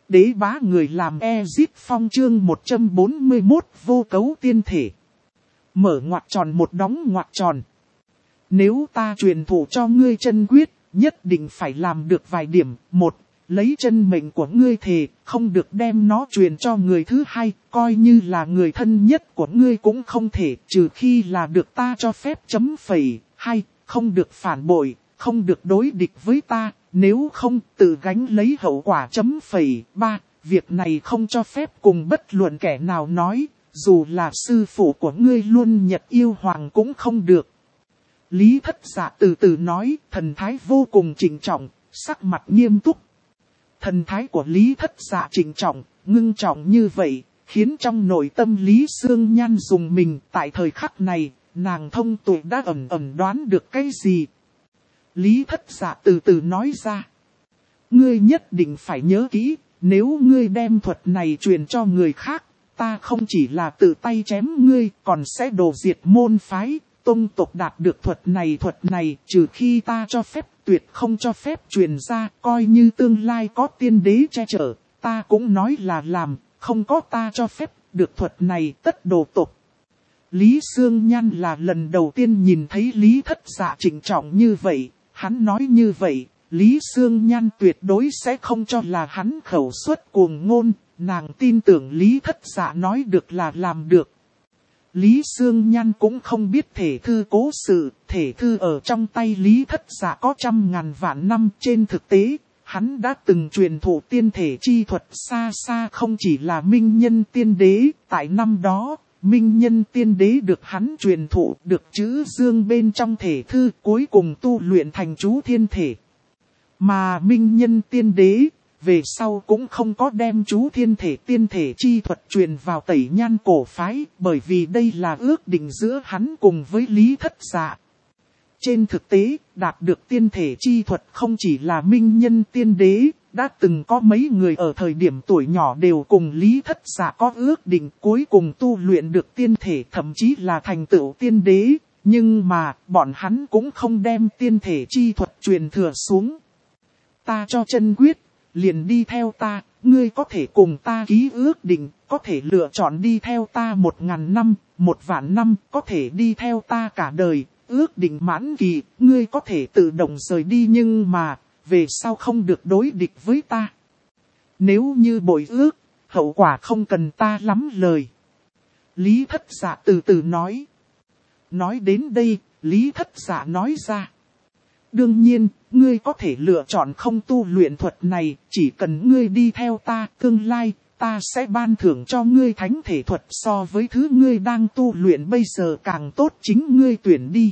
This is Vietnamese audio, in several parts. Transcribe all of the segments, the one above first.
Đế bá người làm Ezit Phong chương 141 vô cấu tiên thể. Mở ngoặc tròn một đóng ngoặc tròn. Nếu ta truyền thụ cho ngươi chân quyết, nhất định phải làm được vài điểm. Một, lấy chân mệnh của ngươi thề, không được đem nó truyền cho người thứ hai, coi như là người thân nhất của ngươi cũng không thể, trừ khi là được ta cho phép chấm phẩy. Hai, không được phản bội, không được đối địch với ta, nếu không tự gánh lấy hậu quả chấm phẩy. Ba, việc này không cho phép cùng bất luận kẻ nào nói, dù là sư phụ của ngươi luôn nhật yêu hoàng cũng không được. Lý Thất Dạ từ từ nói, thần thái vô cùng trịnh trọng, sắc mặt nghiêm túc. Thần thái của Lý Thất Dạ trịnh trọng, ngưng trọng như vậy, khiến trong nội tâm Lý Sương Nhan dùng mình. Tại thời khắc này, nàng thông tuệ đã ẩn ẩn đoán được cái gì. Lý Thất Dạ từ từ nói ra. Ngươi nhất định phải nhớ kỹ, nếu ngươi đem thuật này truyền cho người khác, ta không chỉ là tự tay chém ngươi, còn sẽ đổ diệt môn phái, tông tộc đạt được thuật này, trừ khi ta cho phép, tuyệt không cho phép truyền ra, coi như tương lai có tiên đế che chở, ta cũng nói là làm, không có ta cho phép, được thuật này tất đồ tộc. Lý Sương Nhan là lần đầu tiên nhìn thấy Lý Thất Dạ trịnh trọng như vậy, hắn nói như vậy, Lý Sương Nhan tuyệt đối sẽ không cho là hắn khẩu suất cuồng ngôn, nàng tin tưởng Lý Thất Dạ nói được là làm được. Lý Sương Nhan cũng không biết thể thư cố sự, thể thư ở trong tay Lý Thất Dạ có trăm ngàn vạn năm. Trên thực tế, hắn đã từng truyền thụ tiên thể chi thuật xa xa không chỉ là Minh Nhân Tiên Đế. Tại năm đó, Minh Nhân Tiên Đế được hắn truyền thụ, được chữ dương bên trong thể thư, cuối cùng tu luyện thành chú thiên thể. Mà Minh Nhân Tiên Đế, về sau cũng không có đem chú thiên thể tiên thể chi thuật truyền vào Tẩy Nhan cổ phái, bởi vì đây là ước định giữa hắn cùng với Lý Thất Dạ. Trên thực tế, đạt được tiên thể chi thuật không chỉ là Minh Nhân Tiên Đế, đã từng có mấy người ở thời điểm tuổi nhỏ đều cùng Lý Thất Dạ có ước định cuối cùng tu luyện được tiên thể, thậm chí là thành tựu tiên đế, nhưng mà bọn hắn cũng không đem tiên thể chi thuật truyền thừa xuống. Ta cho chân quyết, liền đi theo ta, ngươi có thể cùng ta ký ước định, có thể lựa chọn đi theo ta 1000 năm, 1.000.000 năm, có thể đi theo ta cả đời, ước định mãn kỳ, ngươi có thể tự động rời đi nhưng mà, về sau không được đối địch với ta. Nếu như bội ước, hậu quả không cần ta lắm lời. Lý Thất Dạ từ từ nói. Nói đến đây, Lý Thất Dạ nói ra. Đương nhiên, ngươi có thể lựa chọn không tu luyện thuật này, chỉ cần ngươi đi theo ta, tương lai, ta sẽ ban thưởng cho ngươi thánh thể thuật so với thứ ngươi đang tu luyện bây giờ càng tốt, chính ngươi tuyển đi.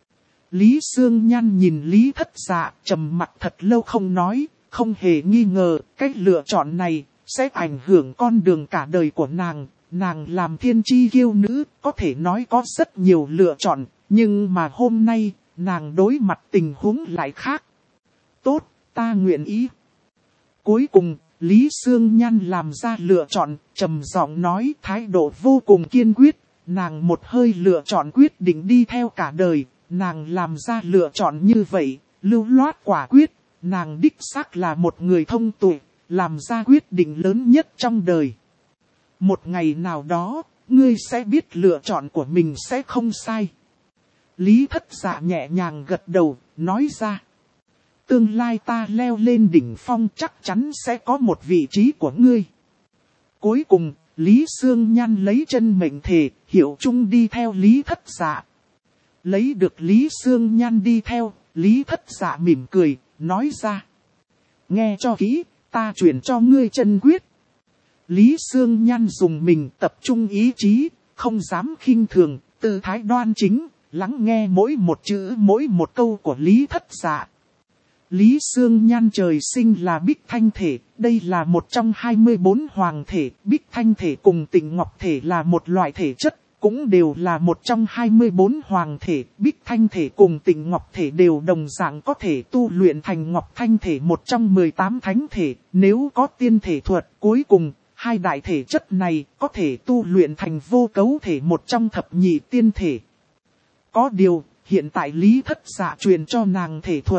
Lý Sương Nhan nhìn Lý Thất Dạ, trầm mặt thật lâu không nói, không hề nghi ngờ, cách lựa chọn này sẽ ảnh hưởng con đường cả đời của nàng. Nàng làm thiên chi kiêu nữ, có thể nói có rất nhiều lựa chọn, nhưng mà hôm nay, nàng đối mặt tình huống lại khác. Tốt, ta nguyện ý. Cuối cùng, Lý Sương Nhan làm ra lựa chọn, trầm giọng nói, thái độ vô cùng kiên quyết. Nàng một hơi lựa chọn quyết định đi theo cả đời. Nàng làm ra lựa chọn như vậy, lưu loát quả quyết. Nàng đích xác là một người thông tuệ, làm ra quyết định lớn nhất trong đời. Một ngày nào đó, ngươi sẽ biết lựa chọn của mình sẽ không sai. Lý Thất Dạ nhẹ nhàng gật đầu, nói ra. Tương lai ta leo lên đỉnh phong chắc chắn sẽ có một vị trí của ngươi. Cuối cùng, Lý Sương Nhan lấy chân mệnh thề, hiệu chung đi theo Lý Thất Dạ. Lấy được Lý Sương Nhan đi theo, Lý Thất Dạ mỉm cười, nói ra. Nghe cho kỹ, ta truyền cho ngươi chân quyết. Lý Sương Nhan dùng mình tập trung ý chí, không dám khinh thường, tư thái đoan chính, lắng nghe mỗi một chữ mỗi một câu của Lý Thất Dạ. Lý Sương Nhan trời sinh là Bích Thanh thể, đây là một trong 24 hoàng thể, Bích Thanh thể cùng Tịnh Ngọc thể là một loại thể chất, cũng đều là một trong 24 hoàng thể, Bích Thanh thể cùng Tịnh Ngọc thể đều đồng dạng có thể tu luyện thành Ngọc Thanh thể một trong 18 thánh thể, nếu có tiên thể thuật cuối cùng, hai đại thể chất này có thể tu luyện thành vô cấu thể một trong thập nhị tiên thể. Có điều, hiện tại Lý Thất Dạ truyền cho nàng thể thuật,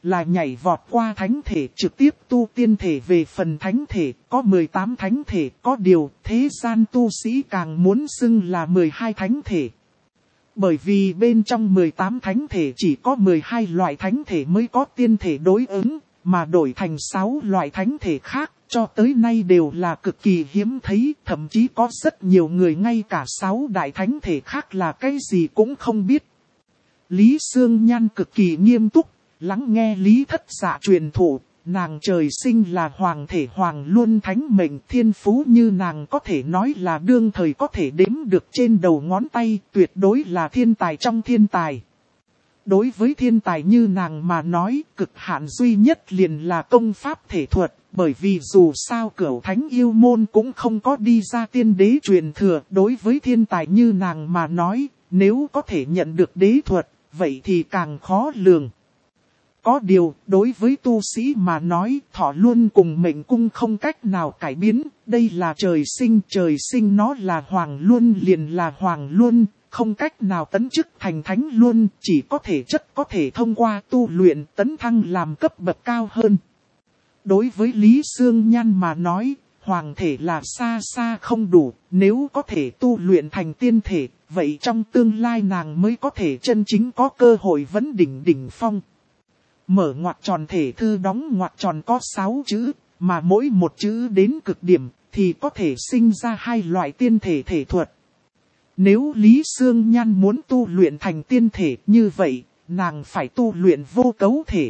là nhảy vọt qua thánh thể trực tiếp tu tiên thể về phần thánh thể, có 18 thánh thể, có điều thế gian tu sĩ càng muốn xưng là 12 thánh thể. Bởi vì bên trong 18 thánh thể chỉ có 12 loại thánh thể mới có tiên thể đối ứng, mà đổi thành 6 loại thánh thể khác, cho tới nay đều là cực kỳ hiếm thấy, thậm chí có rất nhiều người ngay cả 6 đại thánh thể khác là cái gì cũng không biết. Lý Sương Nhan cực kỳ nghiêm túc, lắng nghe Lý Thất Dạ truyền thụ, nàng trời sinh là hoàng thể hoàng luân thánh mệnh, thiên phú như nàng có thể nói là đương thời có thể đếm được trên đầu ngón tay, tuyệt đối là thiên tài trong thiên tài. Đối với thiên tài như nàng mà nói, cực hạn duy nhất liền là công pháp thể thuật, bởi vì dù sao Cửu Thánh yêu môn cũng không có đi ra tiên đế truyền thừa. Đối với thiên tài như nàng mà nói, nếu có thể nhận được đế thuật, vậy thì càng khó lường. Có điều, đối với tu sĩ mà nói, thọ luôn cùng mệnh cung không cách nào cải biến, đây là trời sinh nó là hoàng luân liền là hoàng luân, không cách nào tấn chức thành thánh luân, chỉ có thể chất có thể thông qua tu luyện tấn thăng làm cấp bậc cao hơn. Đối với Lý Sương Nhan mà nói, hoàng thể là xa xa không đủ, nếu có thể tu luyện thành tiên thể, vậy trong tương lai nàng mới có thể chân chính có cơ hội vấn đỉnh phong. Mở ngoặc tròn thể thư đóng ngoặc tròn có 6 chữ, mà mỗi một chữ đến cực điểm thì có thể sinh ra 2 loại tiên thể thể thuật. Nếu Lý Sương Nhan muốn tu luyện thành tiên thể như vậy, nàng phải tu luyện vô cấu thể.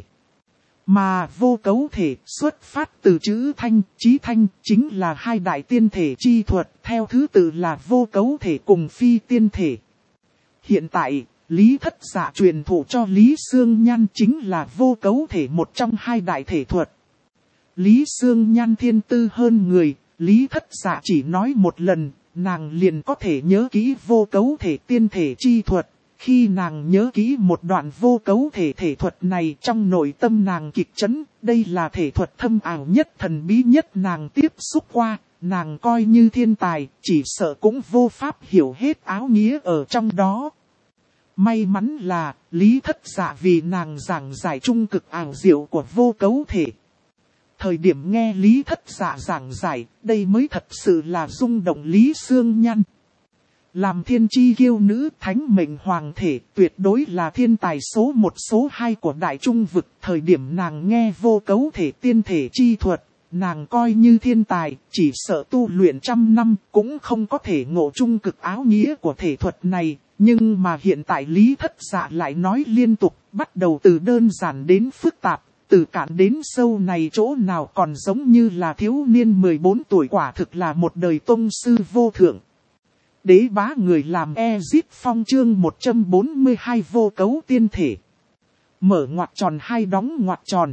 Mà vô cấu thể xuất phát từ chữ thanh, chí thanh chính là 2 đại tiên thể chi thuật, theo thứ tự là vô cấu thể cùng phi tiên thể. Hiện tại, Lý Thất Dạ truyền thụ cho Lý Sương Nhan chính là vô cấu thể một trong 2 đại thể thuật. Lý Sương Nhan thiên tư hơn người, Lý Thất Dạ chỉ nói một lần, nàng liền có thể nhớ kỹ vô cấu thể tiên thể chi thuật. Khi nàng nhớ kỹ một đoạn vô cấu thể thể thuật này trong nội tâm nàng kịch chấn, đây là thể thuật thâm ảo nhất thần bí nhất nàng tiếp xúc qua, nàng coi như thiên tài, chỉ sợ cũng vô pháp hiểu hết áo nghĩa ở trong đó. May mắn là, Lý Thất Dạ vì nàng giảng giải trung cực ảo diệu của vô cấu thể. Thời điểm nghe Lý Thất Dạ giảng giải, đây mới thật sự là rung động Lý Sương Nhan. Làm thiên chi kiêu nữ thánh mệnh hoàng thể, tuyệt đối là thiên tài số 1 số 2 của đại trung vực. Thời điểm nàng nghe vô cấu thể tiên thể chi thuật, nàng coi như thiên tài, chỉ sợ tu luyện 100 năm cũng không có thể ngộ trung cực áo nghĩa của thể thuật này. Nhưng mà hiện tại Lý Thất Dạ lại nói liên tục, bắt đầu từ đơn giản đến phức tạp, từ cạn đến sâu này chỗ nào còn giống như là thiếu niên 14 tuổi, quả thực là một đời tông sư vô thượng. Đế bá người làm Ezip Phong chương 142 vô cấu tiên thể. Mở ngoặc tròn 2 đóng ngoặc tròn.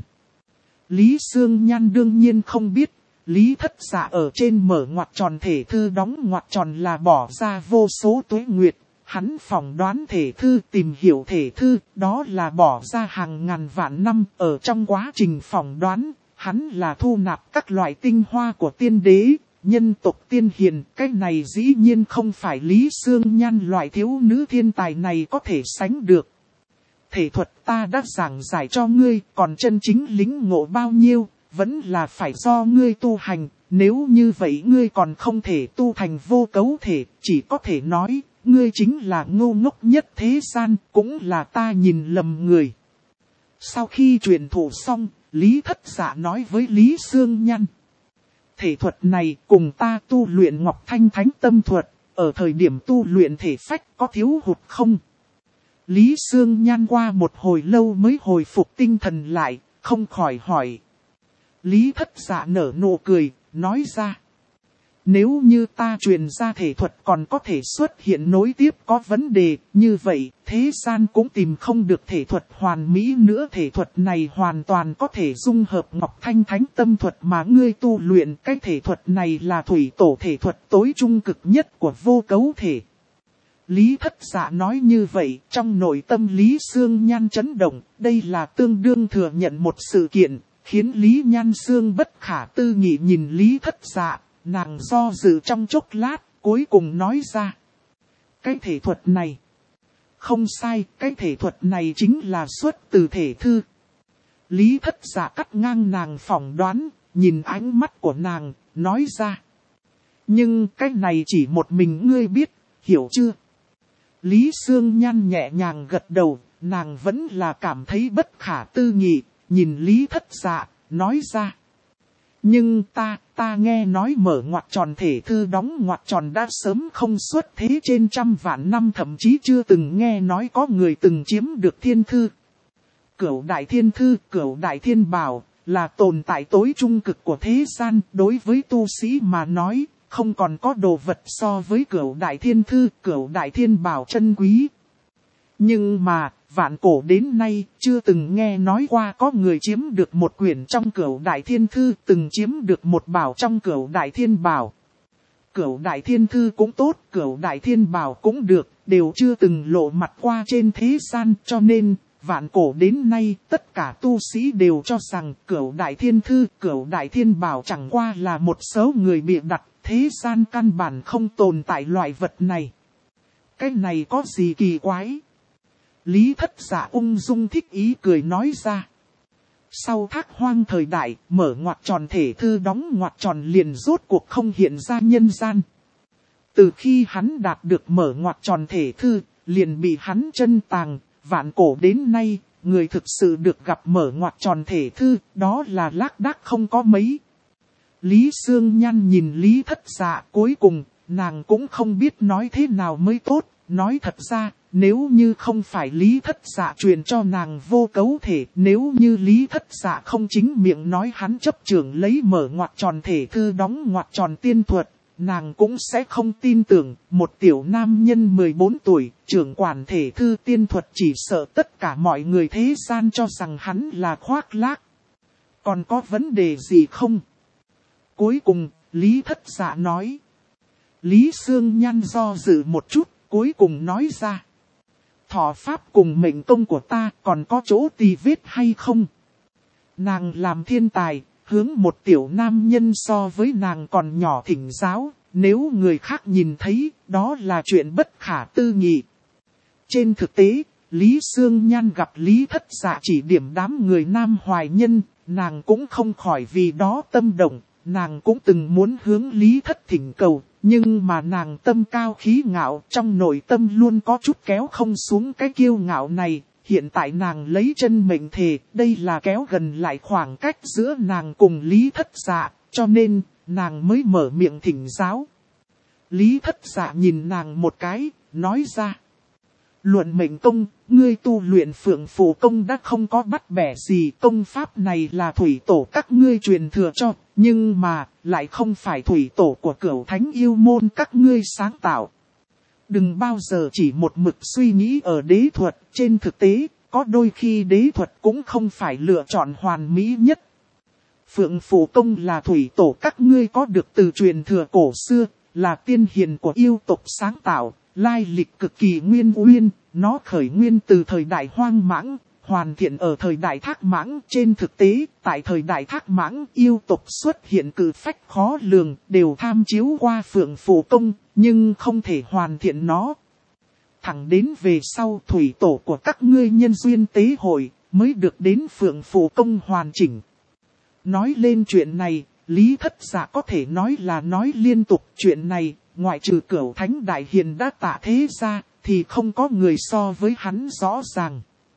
Lý Sương Nhan đương nhiên không biết, Lý Thất Dạ ở trên mở ngoặc tròn thể thư đóng ngoặc tròn là bỏ ra vô số tuế nguyệt. Hắn phỏng đoán thể thư, tìm hiểu thể thư, đó là bỏ ra hàng ngàn vạn năm. Ở trong quá trình phỏng đoán, hắn là thu nạp các loại tinh hoa của tiên đế, nhân tộc tiên hiền. Cái này dĩ nhiên không phải Lý Sương Nhan loại thiếu nữ thiên tài này có thể sánh được. Thể thuật ta đã giảng giải cho ngươi, còn chân chính lĩnh ngộ bao nhiêu, vẫn là phải do ngươi tu hành. Nếu như vậy ngươi còn không thể tu thành vô cấu thể, chỉ có thể nói, ngươi chính là ngu ngốc nhất thế gian, cũng là ta nhìn lầm người. Sau khi truyền thụ xong, Lý Thất Dạ nói với Lý Sương Nhan. Thể thuật này cùng ta tu luyện Ngọc Thanh Thánh Tâm thuật, ở thời điểm tu luyện thể phách có thiếu hụt không? Lý Sương Nhan qua một hồi lâu mới hồi phục tinh thần lại, không khỏi hỏi. Lý Thất Dạ nở nụ cười, nói ra. Nếu như ta truyền ra thể thuật còn có thể xuất hiện nối tiếp có vấn đề, như vậy thế gian cũng tìm không được thể thuật hoàn mỹ nữa. Thể thuật này hoàn toàn có thể dung hợp Ngọc Thanh Thánh Tâm thuật mà ngươi tu luyện. Cái thể thuật này là thủy tổ thể thuật tối trung cực nhất của vô cấu thể. Lý Thất Dạ nói như vậy, trong nội tâm Lý Sương Nhan chấn động, đây là tương đương thừa nhận một sự kiện, khiến Lý Nhan Sương bất khả tư nghị nhìn Lý Thất Dạ. Nàng do dự trong chốc lát, cuối cùng nói ra. Cái thể thuật này. Không sai, cái thể thuật này chính là xuất từ thể thư. Lý Thất Dạ cắt ngang nàng phỏng đoán, nhìn ánh mắt của nàng, nói ra. Nhưng cái này chỉ một mình ngươi biết, hiểu chưa? Lý Sương Nhan nhẹ nhàng gật đầu, nàng vẫn là cảm thấy bất khả tư nghị, nhìn Lý Thất Dạ, nói ra. Nhưng ta nghe nói mở ngoặc tròn thể thư đóng ngoặc tròn đã sớm không xuất thế trên trăm vạn năm, thậm chí chưa từng nghe nói có người từng chiếm được thiên thư. Cửu đại thiên thư, cửu đại thiên bảo, là tồn tại tối trung cực của thế gian, đối với tu sĩ mà nói, không còn có đồ vật so với cửu đại thiên thư, cửu đại thiên bảo chân quý. Nhưng mà, vạn cổ đến nay, chưa từng nghe nói qua có người chiếm được một quyển trong cửu đại thiên thư, từng chiếm được một bảo trong cửu đại thiên bảo. Cửu đại thiên thư cũng tốt, cửu đại thiên bảo cũng được, đều chưa từng lộ mặt qua trên thế gian, cho nên, vạn cổ đến nay, tất cả tu sĩ đều cho rằng cửu đại thiên thư, cửu đại thiên bảo chẳng qua là một số người bịa đặt, thế gian căn bản không tồn tại loại vật này. Cái này có gì kỳ quái? Lý Thất Dạ ung dung thích ý cười nói ra. Sau Thác Hoang thời đại, mở ngoặc tròn thể thư đóng ngoặc tròn liền rốt cuộc không hiện ra nhân gian. Từ khi hắn đạt được mở ngoặc tròn thể thư, liền bị hắn chân tàng, vạn cổ đến nay, người thực sự được gặp mở ngoặc tròn thể thư, đó là lác đác không có mấy. Lý Sương Nhan nhìn Lý Thất Dạ, cuối cùng, nàng cũng không biết nói thế nào mới tốt, nói thật ra. Nếu như không phải Lý Thất Dạ truyền cho nàng vô cấu thể, nếu như Lý Thất Dạ không chính miệng nói hắn chấp trưởng lấy mở ngoặc tròn thể thư đóng ngoặc tròn tiên thuật, nàng cũng sẽ không tin tưởng một tiểu nam nhân 14 tuổi, trưởng quản thể thư tiên thuật, chỉ sợ tất cả mọi người thế gian cho rằng hắn là khoác lác. Còn có vấn đề gì không? Cuối cùng, Lý Thất Dạ nói. Lý Sương Nhan do dự một chút, cuối cùng nói ra. Thọ pháp cùng mệnh công của ta còn có chỗ tì vết hay không? Nàng làm thiên tài, hướng một tiểu nam nhân so với nàng còn nhỏ thỉnh giáo, nếu người khác nhìn thấy, đó là chuyện bất khả tư nghị. Trên thực tế, Lý Sương Nhan gặp Lý Thất Dạ chỉ điểm đám người nam hoài nhân, nàng cũng không khỏi vì đó tâm động, nàng cũng từng muốn hướng Lý Thất thỉnh cầu. Nhưng mà nàng tâm cao khí ngạo, trong nội tâm luôn có chút kéo không xuống cái kiêu ngạo này. Hiện tại nàng lấy chân mệnh thề, đây là kéo gần lại khoảng cách giữa nàng cùng Lý Thất Dạ, cho nên nàng mới mở miệng thỉnh giáo. Lý Thất Dạ nhìn nàng một cái, nói ra. Luận mệnh công, ngươi tu luyện Phượng Phù công đã không có bắt bẻ gì, công pháp này là thủy tổ các ngươi truyền thừa cho, nhưng mà, lại không phải thủy tổ của Cửu Thánh yêu môn các ngươi sáng tạo. Đừng bao giờ chỉ một mực suy nghĩ ở đế thuật, trên thực tế, có đôi khi đế thuật cũng không phải lựa chọn hoàn mỹ nhất. Phượng Phù công là thủy tổ các ngươi có được từ truyền thừa cổ xưa, là tiên hiền của yêu tộc sáng tạo. Lai lịch cực kỳ nguyên uyên, nó khởi nguyên từ thời đại Hoang Mãng, hoàn thiện ở thời đại Thác Mãng. Trên thực tế, tại thời đại Thác Mãng, yêu tộc xuất hiện cử phách khó lường, đều tham chiếu qua Phượng Phù công, nhưng không thể hoàn thiện nó. Thẳng đến về sau thủy tổ của các ngươi nhân duyên tế hội, mới được đến Phượng Phù công hoàn chỉnh. Nói lên chuyện này, Lý Thất Dạ có thể nói là nói liên tục chuyện này. Ngoại trừ Cửu Thánh Đại Hiền đã tạ thế ra, thì không có người so với hắn rõ ràng.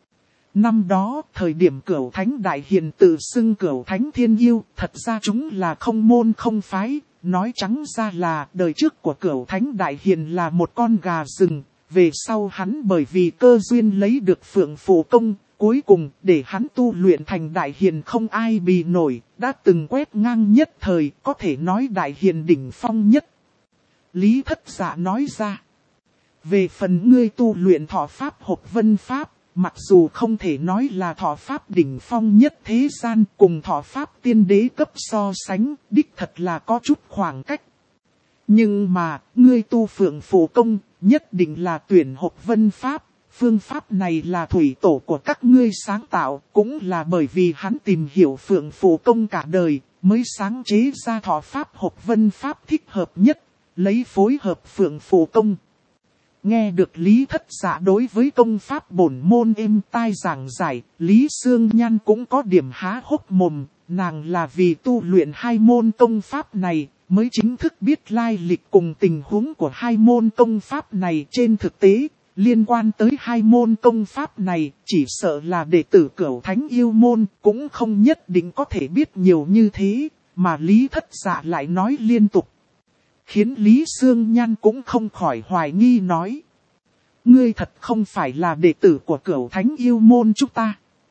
Năm đó, thời điểm Cửu Thánh Đại Hiền tự xưng Cửu Thánh Thiên Yêu, thật ra chúng là không môn không phái, nói trắng ra là đời trước của Cửu Thánh Đại Hiền là một con gà rừng, về sau hắn bởi vì cơ duyên lấy được Phượng Phù công, cuối cùng để hắn tu luyện thành Đại Hiền không ai bì nổi, đã từng quét ngang nhất thời, có thể nói Đại Hiền đỉnh phong nhất. Lý Thất Dạ nói ra. Về phần ngươi tu luyện thọ pháp Hộp Vân Pháp, mặc dù không thể nói là thọ pháp đỉnh phong nhất thế gian, cùng thọ pháp tiên đế cấp so sánh, đích thật là có chút khoảng cách. Nhưng mà, ngươi tu Phượng Phù công, nhất định là tuyển Hộp Vân Pháp. Phương pháp này là thủy tổ của các ngươi sáng tạo, cũng là bởi vì hắn tìm hiểu Phượng Phù công cả đời, mới sáng chế ra thọ pháp Hộp Vân Pháp thích hợp nhất. Lấy phối hợp Phượng Phù công. Nghe được Lý Thất Dạ đối với công pháp bổn môn êm tai giảng giải, Lý Sương Nhan cũng có điểm há hốc mồm, nàng là vì tu luyện hai môn công pháp này, mới chính thức biết lai lịch cùng tình huống của hai môn công pháp này. Trên thực tế, liên quan tới hai môn công pháp này, chỉ sợ là đệ tử Cửu Thánh Yêu Môn cũng không nhất định có thể biết nhiều như thế, mà Lý Thất Dạ lại nói liên tục. Khiến Lý Sương Nhan cũng không khỏi hoài nghi nói. Ngươi thật không phải là đệ tử của Cửu Thánh Yêu Môn chúng ta.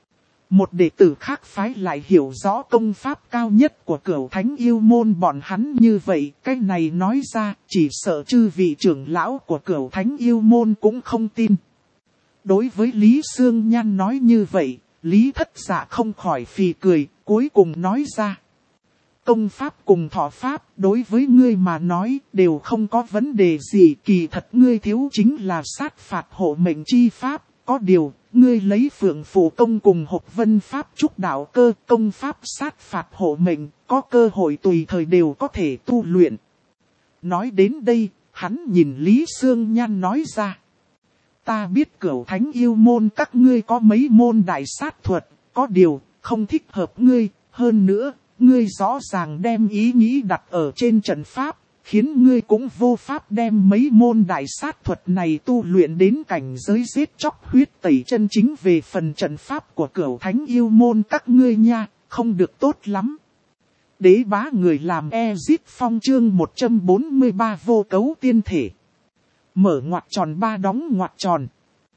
Một đệ tử khác phái lại hiểu rõ công pháp cao nhất của Cửu Thánh Yêu Môn bọn hắn như vậy. Cái này nói ra chỉ sợ chư vị trưởng lão của Cửu Thánh Yêu Môn cũng không tin. Đối với Lý Sương Nhan nói như vậy, Lý Thất Dạ không khỏi phì cười, cuối cùng nói ra. Công pháp cùng thọ pháp đối với ngươi mà nói đều không có vấn đề gì, kỳ thật ngươi thiếu chính là sát phạt hộ mệnh chi pháp. Có điều, ngươi lấy Phượng Phù Công cùng Hộc Vân Pháp trúc đạo cơ công pháp sát phạt hộ mệnh, có cơ hội tùy thời đều có thể tu luyện. Nói đến đây, hắn nhìn Lý Sương Nhan nói ra. Ta biết Cửu Thánh Yêu Môn các ngươi có mấy môn đại sát thuật, có điều, không thích hợp ngươi, hơn nữa. Ngươi rõ ràng đem ý nghĩ đặt ở trên trận pháp, khiến ngươi cũng vô pháp đem mấy môn đại sát thuật này tu luyện đến cảnh giới giết chóc huyết tẩy chân chính. Về phần trận pháp của Cửu Thánh Yêu Môn các ngươi nha, không được tốt lắm. Đế bá người làm Ezit Phong chương 143 vô cấu tiên thể. Mở ngoặc tròn ba đóng ngoặc tròn.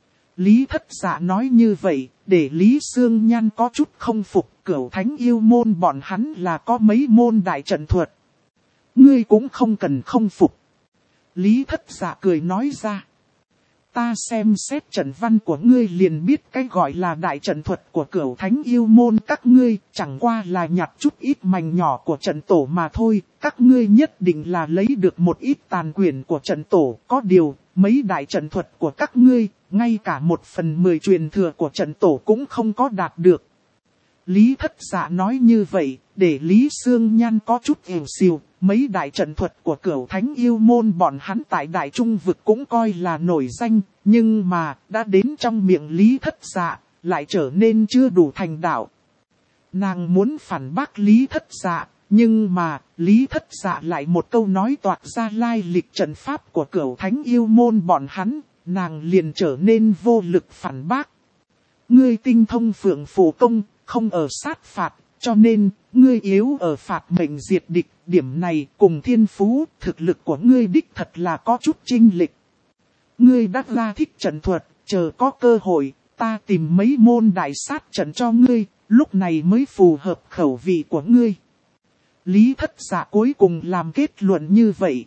Lý Thất Dạ nói như vậy, để Lý Sương Nhan có chút không phục. Cửu Thánh Yêu Môn bọn hắn là có mấy môn đại trận thuật. Ngươi cũng không cần không phục. Lý Thất Dạ cười nói ra. Ta xem xét trận văn của ngươi liền biết cái gọi là đại trận thuật của Cửu Thánh Yêu Môn các ngươi, chẳng qua là nhặt chút ít mảnh nhỏ của trận tổ mà thôi. Các ngươi nhất định là lấy được một ít tàn quyền của trận tổ. Có điều, mấy đại trận thuật của các ngươi, ngay cả 1/10 truyền thừa của trận tổ cũng không có đạt được. Lý Thất Dạ nói như vậy, để Lý Sương Nhan có chút ỉu xìu. Mấy đại trận thuật của Cửu Thánh Yêu Môn bọn hắn tại Đại Trung Vực cũng coi là nổi danh, nhưng mà đã đến trong miệng Lý Thất Dạ, lại trở nên chưa đủ thành đạo. Nàng muốn phản bác Lý Thất Dạ, nhưng mà Lý Thất Dạ lại một câu nói toạc ra lai lịch trận pháp của Cửu Thánh Yêu Môn bọn hắn, nàng liền trở nên vô lực phản bác. Ngươi tinh thông Phượng Phù Công, không ở sát phạt, cho nên, ngươi yếu ở phạt mệnh diệt địch, điểm này cùng thiên phú, thực lực của ngươi đích thật là có chút chênh lệch. Ngươi đã ra thích trận thuật, chờ có cơ hội, ta tìm mấy môn đại sát trận cho ngươi, lúc này mới phù hợp khẩu vị của ngươi. Lý Thất Dạ cuối cùng làm kết luận như vậy.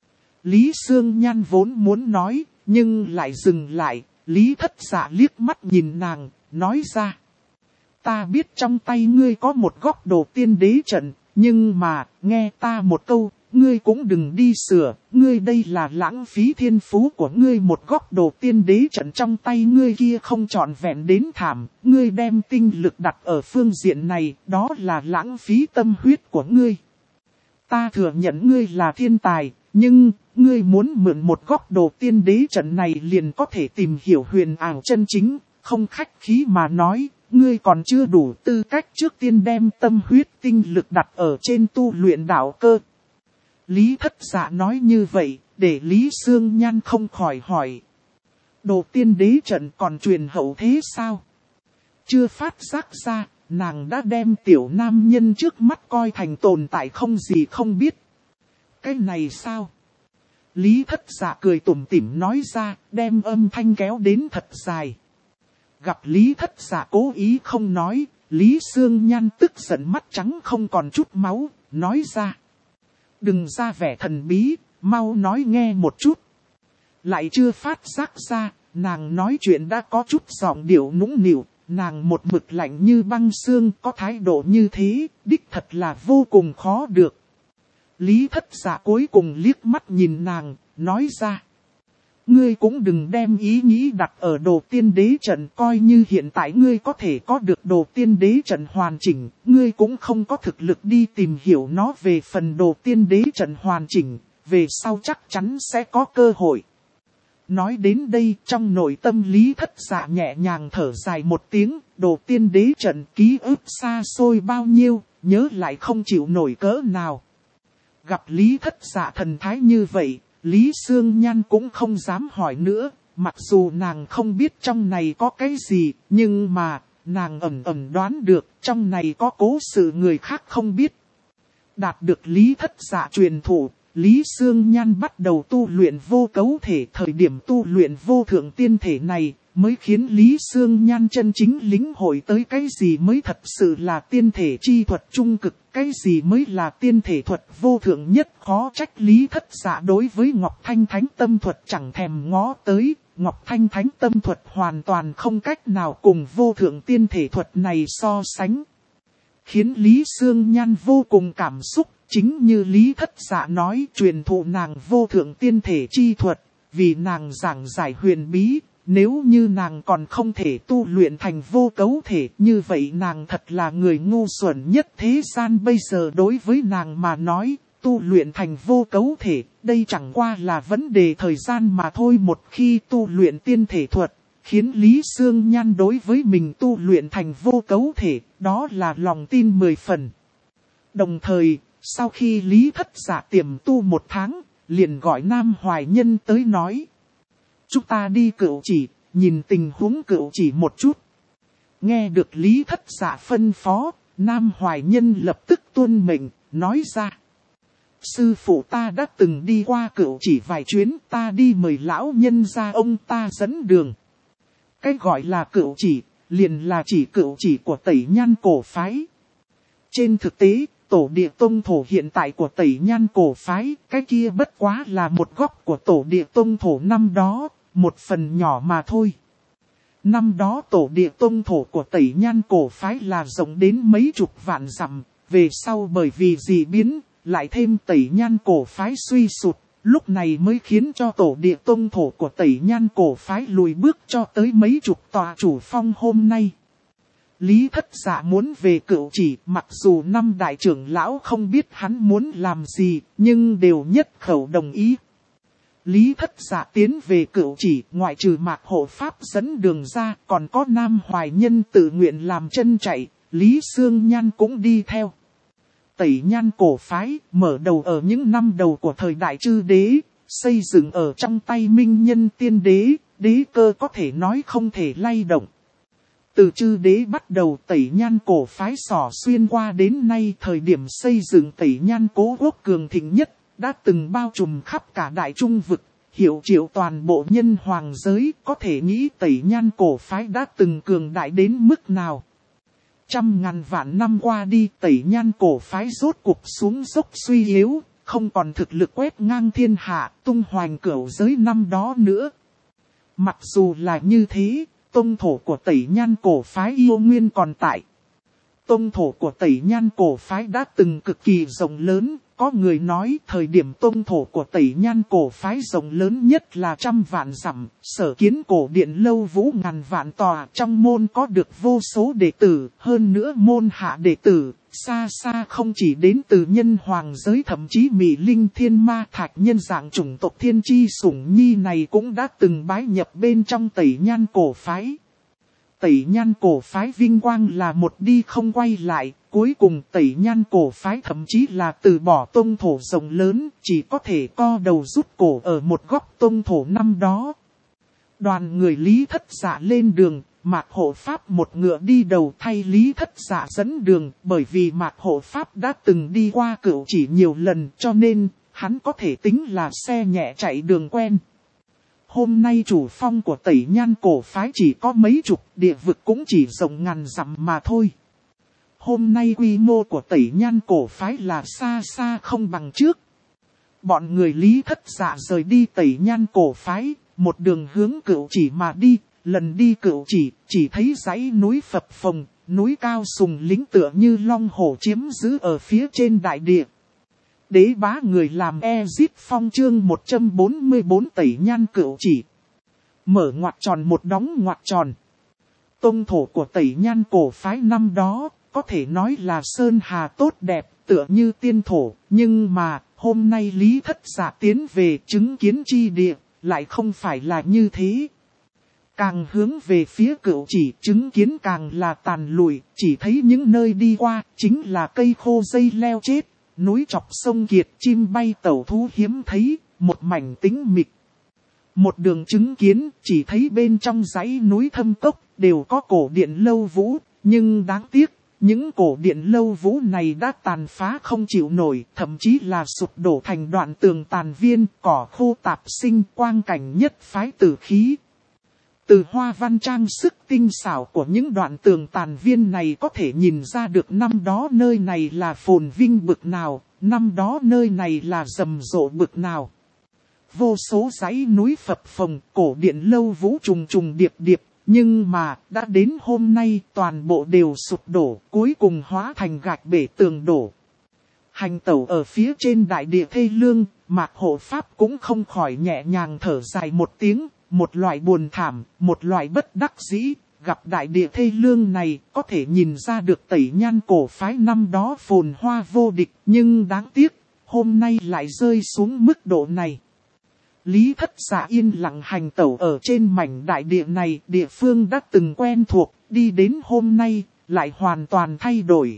Lý Sương Nhan vốn muốn nói, nhưng lại dừng lại, Lý Thất Dạ liếc mắt nhìn nàng, nói ra. Ta biết trong tay ngươi có một góc đồ tiên đế trận, nhưng mà, nghe ta một câu, ngươi cũng đừng đi sửa, ngươi đây là lãng phí thiên phú của ngươi. Một góc đồ tiên đế trận trong tay ngươi kia không trọn vẹn đến thảm, ngươi đem tinh lực đặt ở phương diện này, đó là lãng phí tâm huyết của ngươi. Ta thừa nhận ngươi là thiên tài, nhưng, ngươi muốn mượn một góc đồ tiên đế trận này liền có thể tìm hiểu huyền ảo chân chính, không khách khí mà nói. Ngươi còn chưa đủ tư cách trước tiên đem tâm huyết tinh lực đặt ở trên tu luyện đạo cơ. Lý Thất Dạ nói như vậy, để Lý Sương Nhan không khỏi hỏi. Đồ tiên đế trận còn truyền hậu thế sao? Chưa phát giác ra, nàng đã đem tiểu nam nhân trước mắt coi thành tồn tại không gì không biết. Cái này sao? Lý Thất Dạ cười tủm tỉm nói ra, đem âm thanh kéo đến thật dài. Gặp Lý Thất Dạ cố ý không nói, Lý Sương Nhan tức giận mắt trắng không còn chút máu, nói ra. Đừng ra vẻ thần bí, mau nói nghe một chút. Lại chưa phát giác ra, nàng nói chuyện đã có chút giọng điệu nũng nịu, nàng một mực lạnh như băng xương, có thái độ như thế, đích thật là vô cùng khó được. Lý Thất Dạ cuối cùng liếc mắt nhìn nàng, nói ra. Ngươi cũng đừng đem ý nghĩ đặt ở đồ tiên đế trận, coi như hiện tại ngươi có thể có được đồ tiên đế trận hoàn chỉnh, ngươi cũng không có thực lực đi tìm hiểu nó. Về phần đồ tiên đế trận hoàn chỉnh, về sau chắc chắn sẽ có cơ hội. Nói đến đây trong nội tâm Lý Thất Dạ nhẹ nhàng thở dài một tiếng, Đồ Tiên Đế trận ký ức xa xôi bao nhiêu, nhớ lại không chịu nổi cỡ nào. Gặp Lý Thất Dạ thần thái như vậy, Lý Sương Nhan cũng không dám hỏi nữa, mặc dù nàng không biết trong này có cái gì, nhưng mà nàng ẩn ẩn đoán được trong này có cố sự người khác không biết. Đạt được Lý Thất Dạ truyền thụ, Lý Sương Nhan bắt đầu tu luyện vô cấu thể. Thời điểm tu luyện vô thượng tiên thể này, mới khiến Lý Sương Nhan chân chính lĩnh hội tới cái gì mới thật sự là tiên thể chi thuật trung cực, cái gì mới là tiên thể thuật vô thượng nhất. Khó trách Lý Thất Dạ đối với Ngọc Thanh Thánh Tâm thuật chẳng thèm ngó tới. Ngọc Thanh Thánh Tâm thuật hoàn toàn không cách nào cùng vô thượng tiên thể thuật này so sánh. Khiến Lý Sương Nhan vô cùng cảm xúc, chính như Lý Thất Dạ nói, truyền thụ nàng vô thượng tiên thể chi thuật, vì nàng giảng giải huyền bí. Nếu như nàng còn không thể tu luyện thành vô cấu thể, như vậy nàng thật là người ngu xuẩn nhất thế gian. Bây giờ đối với nàng mà nói, tu luyện thành vô cấu thể, đây chẳng qua là vấn đề thời gian mà thôi. Một khi tu luyện tiên thể thuật, khiến Lý Sương Nhan đối với mình tu luyện thành vô cấu thể, đó là lòng tin 10 phần. Đồng thời, sau khi Lý Thất Dạ tiềm tu 1 tháng, liền gọi Nam Hoài Nhân tới nói: chúng ta đi Cửu Chỉ, nhìn tình huống Cửu Chỉ một chút. Nghe được Lý Thất Dạ phân phó, Nam Hoài Nhân lập tức tuân mệnh, nói ra: sư phụ ta đã từng đi qua Cửu Chỉ vài chuyến, ta đi mời lão nhân ra ông ta dẫn đường. Cái gọi là Cửu Chỉ, liền là chỉ Cửu Chỉ của Tẩy Nhan cổ phái. Trên thực tế, tổ địa tông thổ hiện tại của Tẩy Nhan cổ phái, cái kia bất quá là một góc của tổ địa tông thổ năm đó, một phần nhỏ mà thôi. Năm đó tổ địa tông thổ của Tẩy Nhan cổ phái là rộng đến mấy chục vạn dặm, về sau bởi vì dị biến, lại thêm Tẩy Nhan cổ phái suy sụt, lúc này mới khiến cho tổ địa tông thổ của Tẩy Nhan cổ phái lùi bước cho tới mấy chục tòa chủ phong hôm nay. Lý Thất Dạ muốn về Cửu Chỉ, mặc dù 5 đại trưởng lão không biết hắn muốn làm gì, nhưng đều nhất khẩu đồng ý. Lý Thất Dạ tiến về Cửu Chỉ, ngoại trừ Mạc Hộ Pháp dẫn đường ra, còn có Nam Hoài Nhân tự nguyện làm chân chạy, Lý Sương Nhan cũng đi theo. Tẩy Nhan cổ phái, mở đầu ở những năm đầu của thời đại Chư Đế, xây dựng ở trong tay Minh Nhân Tiên Đế, đế cơ có thể nói không thể lay động. Từ Chư Đế bắt đầu Tẩy Nhan cổ phái xỏ xuyên qua đến nay, thời điểm xây dựng Tẩy Nhan Cố Quốc cường thịnh nhất, đã từng bao trùm khắp cả đại trung vực, hiệu triệu toàn bộ nhân hoàng giới, có thể nghĩ Tẩy Nhan cổ phái đã từng cường đại đến mức nào. 100.000 vạn năm qua đi, Tẩy Nhan cổ phái rốt cục xuống dốc suy yếu, không còn thực lực quét ngang thiên hạ, tung hoành cửu giới năm đó nữa. Mặc dù là như thế, tông thổ của Tẩy Nhan cổ phái yêu nguyên còn tại. Tông thổ của Tẩy Nhan cổ phái đã từng cực kỳ rộng lớn, có người nói thời điểm tông thổ của Tẩy Nhan cổ phái rộng lớn nhất là 100 vạn dặm, sở kiến cổ điện lâu vũ ngàn vạn tòa, trong môn có được vô số đệ tử, hơn nữa môn hạ đệ tử, xa xa không chỉ đến từ nhân hoàng giới, thậm chí Mị Linh Thiên Ma Thạch nhân dạng chủng tộc Thiên Chi Sủng Nhi này cũng đã từng bái nhập bên trong Tẩy Nhan cổ phái. Tẩy Nhan cổ phái vinh quang là một đi không quay lại, cuối cùng Tẩy Nhan cổ phái thậm chí là từ bỏ tông thổ rộng lớn, chỉ có thể co đầu rút cổ ở một góc tông thổ năm đó. Đoàn người Lý Thất Dạ lên đường, Mạc Hộ Pháp một ngựa đi đầu thay Lý Thất Dạ dẫn đường, bởi vì Mạc Hộ Pháp đã từng đi qua Cửu Chỉ nhiều lần, cho nên hắn có thể tính là xe nhẹ chạy đường quen. Hôm nay chủ phong của Tẩy Nhan cổ phái chỉ có mấy chục, địa vực cũng chỉ rộng ngàn dặm mà thôi. Hôm nay quy mô của Tẩy Nhan cổ phái là xa xa không bằng trước. Bọn người Lý Thất Dạ rời đi Tẩy Nhan cổ phái, một đường hướng Cửu Chỉ mà đi. Lần đi Cửu chỉ thấy dãy núi phập phồng, núi cao sùng lính tựa như long hổ chiếm giữ ở phía trên đại địa. Đế bá người làm Ezit Phong chương 144 Tẩy Nhan Cửu Chỉ. Mở ngoặc tròn một đóng ngoặc tròn. Tông thổ của Tẩy Nhan cổ phái năm đó, có thể nói là sơn hà tốt đẹp, tựa như tiên thổ. Nhưng mà, hôm nay Lý Thất Dạ tiến về chứng kiến chi địa, lại không phải là như thế. Càng hướng về phía Cửu Chỉ chứng kiến càng là tàn lụi, chỉ thấy những nơi đi qua chính là cây khô dây leo chết, núi chọc sông kiệt, chim bay tẩu thú hiếm thấy, một mảnh tĩnh mịch. Một đường chứng kiến chỉ thấy bên trong dãy núi thâm cốc đều có cổ điện lâu vũ, nhưng đáng tiếc, những cổ điện lâu vũ này đã tàn phá không chịu nổi, thậm chí là sụp đổ thành đoạn tường tàn viên, cỏ khô tạp sinh, quang cảnh nhất phái tử khí. Từ hoa văn trang sức tinh xảo của những đoạn tường tàn viên này có thể nhìn ra được năm đó nơi này là phồn vinh bực nào, năm đó nơi này là rầm rộ bực nào. Vô số dãy núi phập phồng, cổ điện lâu vũ trùng trùng điệp điệp, nhưng mà đã đến hôm nay toàn bộ đều sụp đổ, cuối cùng hóa thành gạch bể tường đổ. Hành tẩu ở phía trên đại địa thê lương, Mạc Hộ Pháp cũng không khỏi nhẹ nhàng thở dài một tiếng, một loại buồn thảm, một loại bất đắc dĩ, gặp đại địa thê lương này có thể nhìn ra được Tẩy Nhan cổ phái năm đó phồn hoa vô địch, nhưng đáng tiếc, hôm nay lại rơi xuống mức độ này. Lý Thất Dạ yên lặng hành tẩu ở trên mảnh đại địa này, địa phương đã từng quen thuộc, đi đến hôm nay, lại hoàn toàn thay đổi.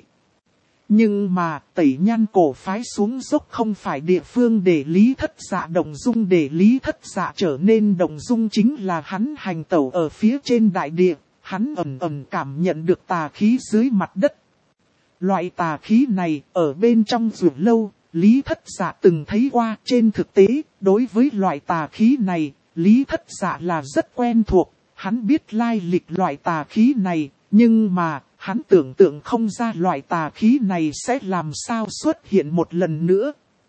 Nhưng mà, Tẩy Nhan cổ phái xuống dốc không phải địa phương để Lý Thất Dạ động dung, để Lý Thất Dạ trở nên động dung chính là hắn hành tẩu ở phía trên đại địa, hắn ẩn ẩn cảm nhận được tà khí dưới mặt đất. Loại tà khí này, ở bên trong rượu lâu, Lý Thất Dạ từng thấy qua. Trên thực tế, đối với loại tà khí này, Lý Thất Dạ là rất quen thuộc, hắn biết lai lịch loại tà khí này, nhưng mà, hắn tưởng tượng không ra loại tà khí này sẽ làm sao xuất hiện một lần nữa.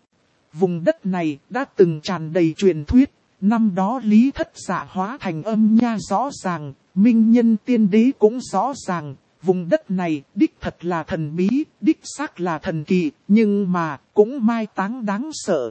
Vùng đất này đã từng tràn đầy truyền thuyết, năm đó Lý Thất Dạ hóa thành âm nha rõ ràng, minh nhân tiên đế cũng rõ ràng. Vùng đất này đích thật là thần bí, đích xác là thần kỳ, nhưng mà cũng mai táng đáng sợ.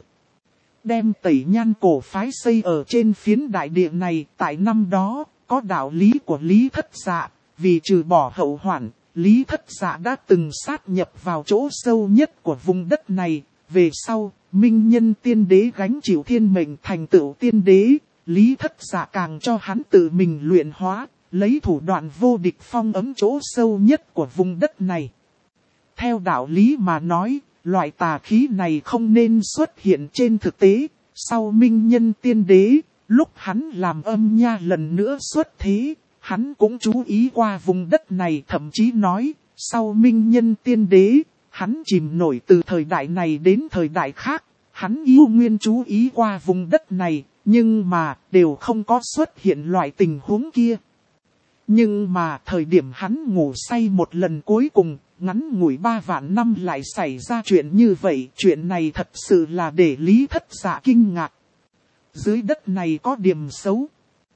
Đem Tẩy Nhan cổ phái xây ở trên phiến đại địa này, tại năm đó, có đạo lý của Lý Thất Dạ, vì trừ bỏ hậu hoạn, Lý Thất Dạ đã từng sát nhập vào chỗ sâu nhất của vùng đất này. Về sau, minh nhân tiên đế gánh chịu thiên mệnh thành tựu tiên đế, Lý Thất Dạ càng cho hắn tự mình luyện hóa, lấy thủ đoạn vô địch phong ấm chỗ sâu nhất của vùng đất này. Theo đạo lý mà nói, loại tà khí này không nên xuất hiện trên thực tế. Sau minh nhân tiên đế, lúc hắn làm âm nha lần nữa xuất thế, hắn cũng chú ý qua vùng đất này, thậm chí nói, sau minh nhân tiên đế, hắn chìm nổi từ thời đại này đến thời đại khác, hắn yêu nguyên chú ý qua vùng đất này, nhưng mà đều không có xuất hiện loại tình huống kia. Nhưng mà thời điểm hắn ngủ say một lần cuối cùng, ngắn ngủi 3 vạn năm lại xảy ra chuyện như vậy, chuyện này thật sự là để Lý Thất Dạ kinh ngạc. Dưới đất này có điểm xấu.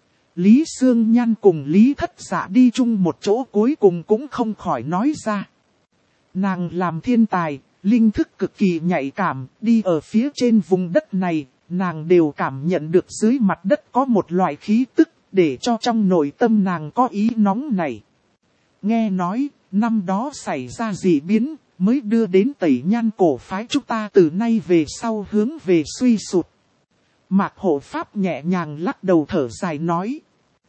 Lý Sương Nhan cùng Lý Thất Dạ đi chung một chỗ cuối cùng cũng không khỏi nói ra. Nàng làm thiên tài, linh thức cực kỳ nhạy cảm, đi ở phía trên vùng đất này, nàng đều cảm nhận được dưới mặt đất có một loại khí tức, để cho trong nội tâm nàng có ý nóng này. Nghe nói, năm đó xảy ra dị biến, mới đưa đến Tẩy Nhan cổ phái chúng ta từ nay về sau hướng về suy sụt. Mạc Hộ Pháp nhẹ nhàng lắc đầu thở dài nói.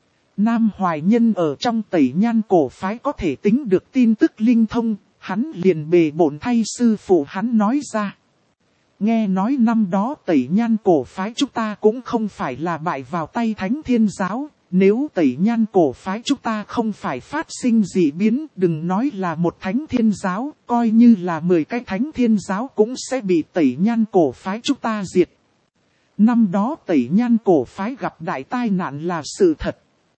Nam Hoài Nhân ở trong Tẩy Nhan cổ phái có thể tính được tin tức linh thông, hắn liền bề bổn thay sư phụ hắn nói ra. Nghe nói năm đó Tẩy Nhan cổ phái chúng ta cũng không phải là bại vào tay Thánh Thiên Giáo. Nếu Tẩy Nhan cổ phái chúng ta không phải phát sinh dị biến, đừng nói là một Thánh Thiên Giáo, coi như là 10 cái Thánh Thiên Giáo cũng sẽ bị Tẩy Nhan cổ phái chúng ta diệt. Năm đó Tẩy Nhan cổ phái gặp đại tai nạn là sự thật.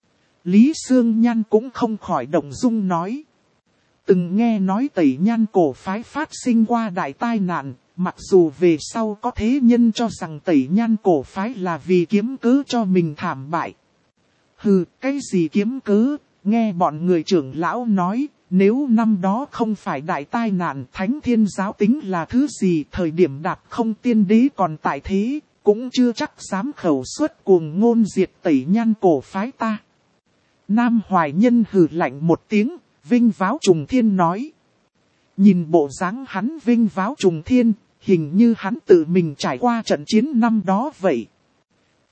Lý Sương Nhan cũng không khỏi động dung nói. Từng nghe nói Tẩy Nhan cổ phái phát sinh qua đại tai nạn, mặc dù về sau có thế nhân cho rằng Tẩy Nhan cổ phái là vì kiếm cớ cho mình thảm bại. Hừ, cái gì kiếm cớ, nghe bọn người trưởng lão nói, nếu năm đó không phải đại tai nạn Thánh Thiên Giáo tính là thứ gì, thời điểm đạp không tiên đế còn tại thế, cũng chưa chắc dám khẩu xuất cuồng ngôn diệt Tẩy Nhan cổ phái ta. Nam Hoài Nhân hừ lạnh một tiếng, vinh váo trùng thiên nói. Nhìn bộ dáng hắn vinh váo trùng thiên, hình như hắn tự mình trải qua trận chiến năm đó vậy.